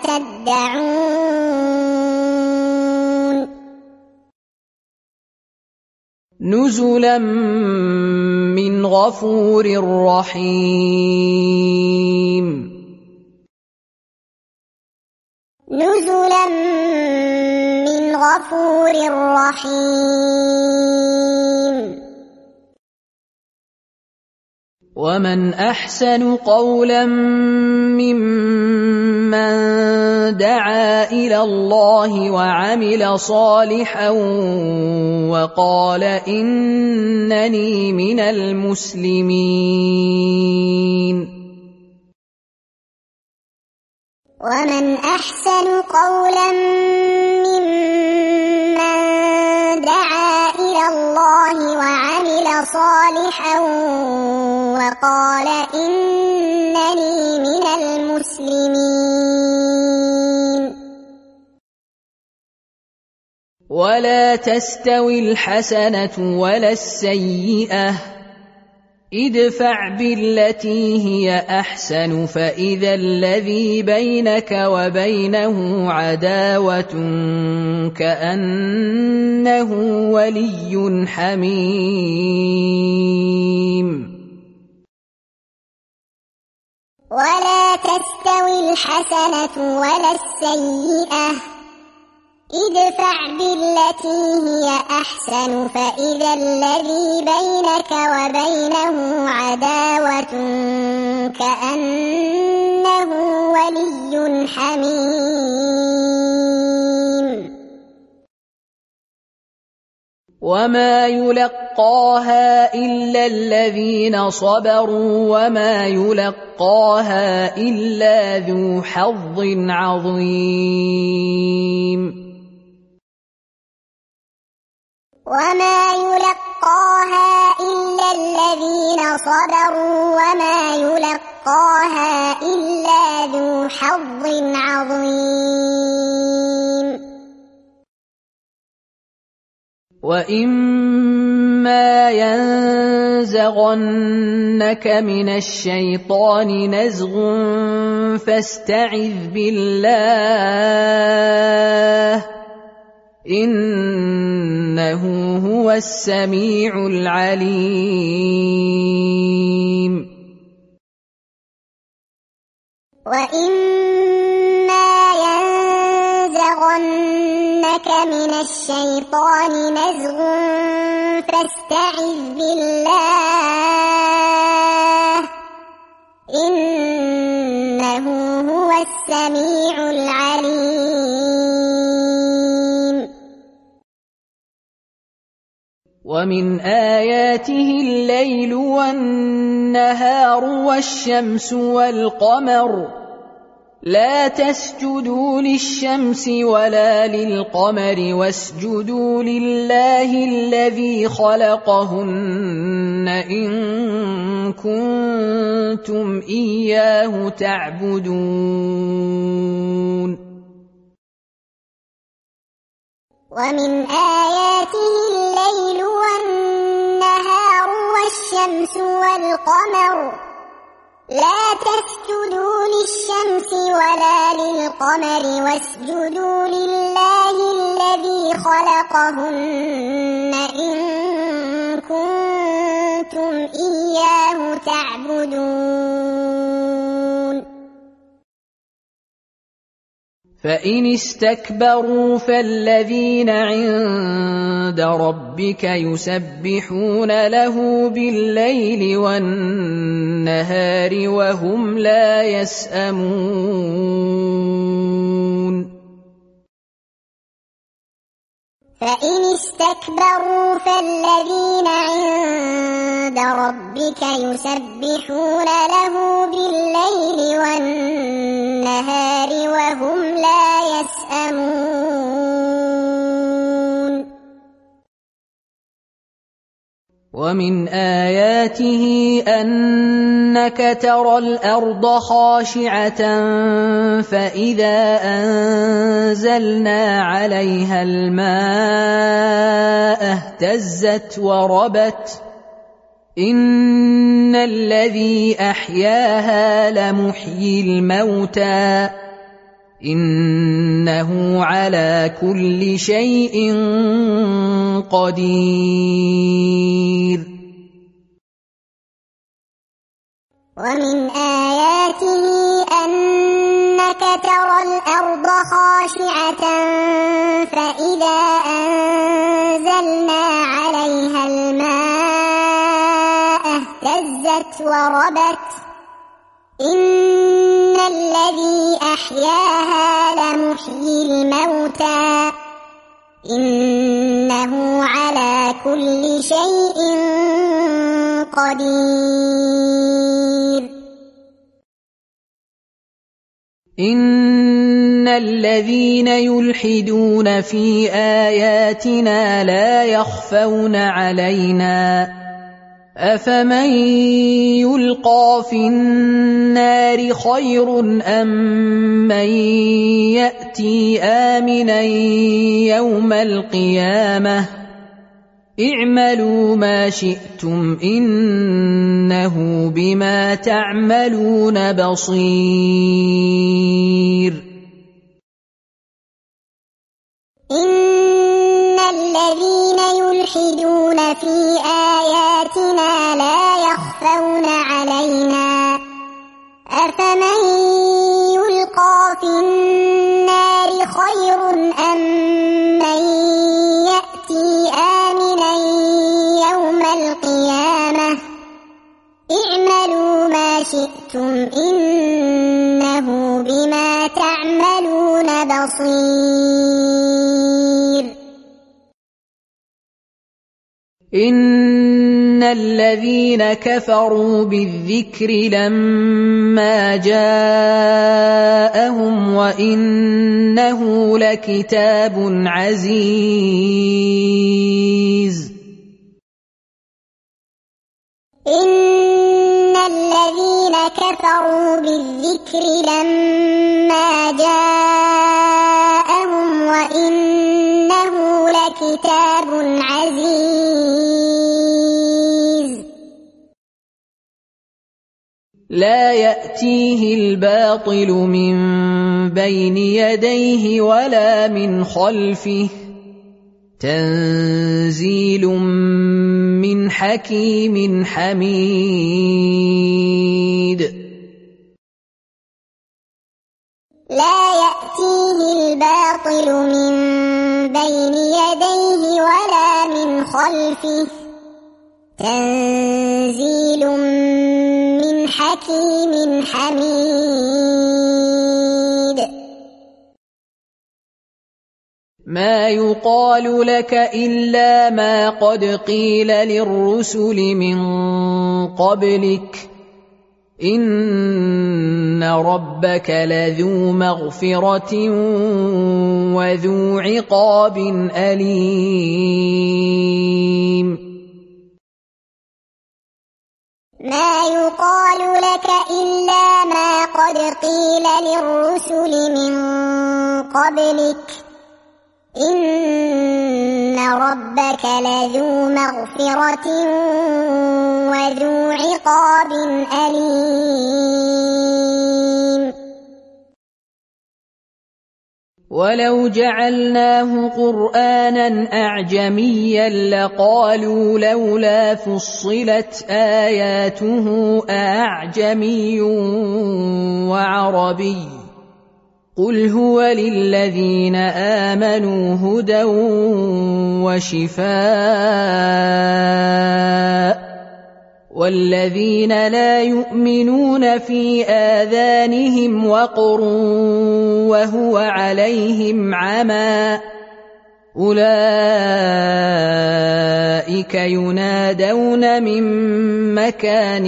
تدعون نزلا من غفور رحيم نزلا من غفور رحيم ومن أحسن قولا ممن دعا إلى الله وعمل صالحا وقال إنني من المسلمين ومن أحسن قولا ممن دعا إلى الله وعمل صالحا وقال إنني من المسلمين ولا تستوي الحسنة ولا السيئة ادفع بالتي هي أحسن فإذا الذي بينك وبينه عداوة كأنه ولي حميم ولا تستوي الحسنة ولا السيئة ادفع بالتي هي أحسن فإذا الذي بينك وبينه عداوة كأنه ولي حميم وما يلقاها إلا الذين صبروا وما يلقاها إلا ذو حظ عظيم وما يلقاها إلا الذين صبروا وما يلقاها إلا ذو حظ عظيم وإما ينزغنك من الشيطان نزغ فاستعذ بالله إنه هو السميع العليم وإما ينزغنك من الشيطان نزغ فاستعذ بالله إنه هو السميع العليم ومن آياته الليل والنهار والشمس والقمر لا تسجدوا للشمس ولا للقمر واسجدوا لله الذي خلقهن إن كنتم إياه تعبدون ومن آياته الليل والنهار والشمس والقمر لا تسجدوا للشمس ولا للقمر واسجدوا لله الذي خلقهن إن كنتم إياه تعبدون فإن استكبروا فالذين عند ربك يسبحون له بالليل والنهار وهم لا يسأمون فإن استكبروا فالذين عند ربك يسبحون له بالليل والنهار وهم لا يسأمون ومن آياته أنك ترى الأرض خاشعة فإذا أنزلنا عليها الماء اهتزت وربت إن الذي أحياها لمحيي الموتى إنه على كل شيء قدير ومن آياته أنك ترى الأرض خاشعة فإذا أنزلنا عليها الماء اهتزت وربت إن الذي أحياها لمحيي الموتى إنه على كل شيء قدير إن الذين يلحدون في آياتنا لا يخفون علينا أفمن يلقى في النار خير أم من يأتي آمنا يوم القيامة اعملوا ما شئتم إنه بما تعملون بصير إن الذين يلحدون في آياتنا لا يخفون علينا أفمن يلقى في النار خير أم من يأتي آمنا يوم القيامة اعملوا ما شئتم إنه بما تعملون بصير إن الذين كفروا بالذكر لما جاءهم وإنه لكتاب عزيز إن الذين كفروا بالذكر لما جاءهم وإنه لكتاب عزيز لا يأتيه الباطل من بين يديه ولا من خلفه تنزيل من حكيم حميد لا يأتيه الباطل من بين يديه ولا من خلفه تنزيل من حكيم حميد ما يقال لك إلا ما قد قيل للرسل من قبلك إن ربك لذو مغفرة وذو عقاب أليم ما يقال لك إلا ما قد قيل للرسل من قبلك إن ربك لذو مغفرة وذو عقاب أليم ولو جعلناه قرآنا أعجميا لقالوا لولا فصلت آياته أعجمي وعربي قل هو للذين آمنوا هدى وشفاء والذين لا يؤمنون في آذانهم وقر وهو عليهم عمى أولئك ينادون من مكان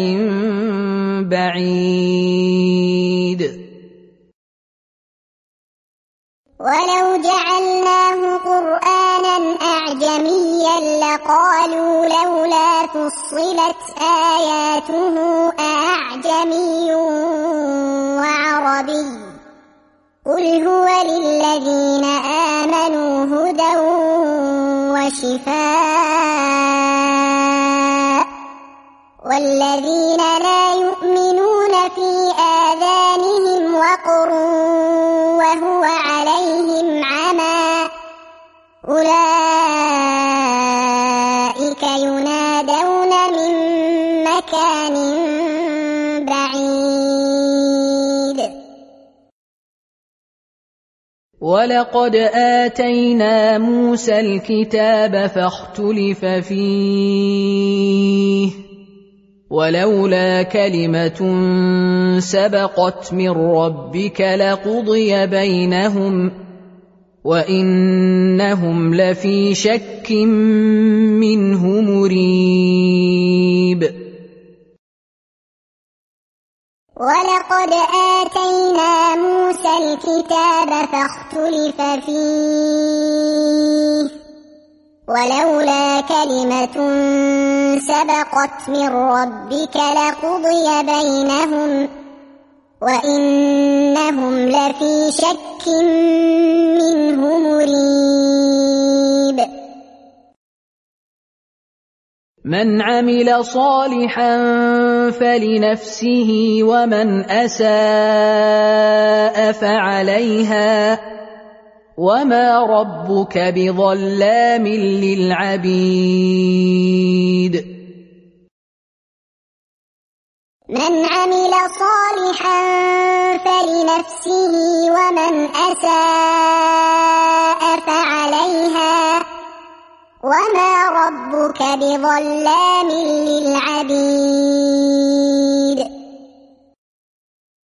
بعيد ولو جعلناه قرآنا أعجميا لقالوا لولا فصلت آياته أعجمي وعربي قل هو للذين آمنوا هدى وشفاء والذين لا يؤمنون في آذانهم وقر وهو عليهم عمى أولئك ينادون من مكان بعيد ولقد آتينا موسى الكتاب فاختلف فيه ولولا كلمة سبقت من ربك لقضي بينهم وإنهم لفي شك منه مريب ولقد آتينا موسى الكتاب فاختلف فيه ولولا كلمة سبقت من ربك لقضي بينهم وإنهم لفي شك منه مريب من عمل صالحا فلنفسه ومن أساء فعليها وما ربك بظلام للعبيد من عمل صالحا فلنفسه ومن أساء فعليها وما ربك بظلام للعبيد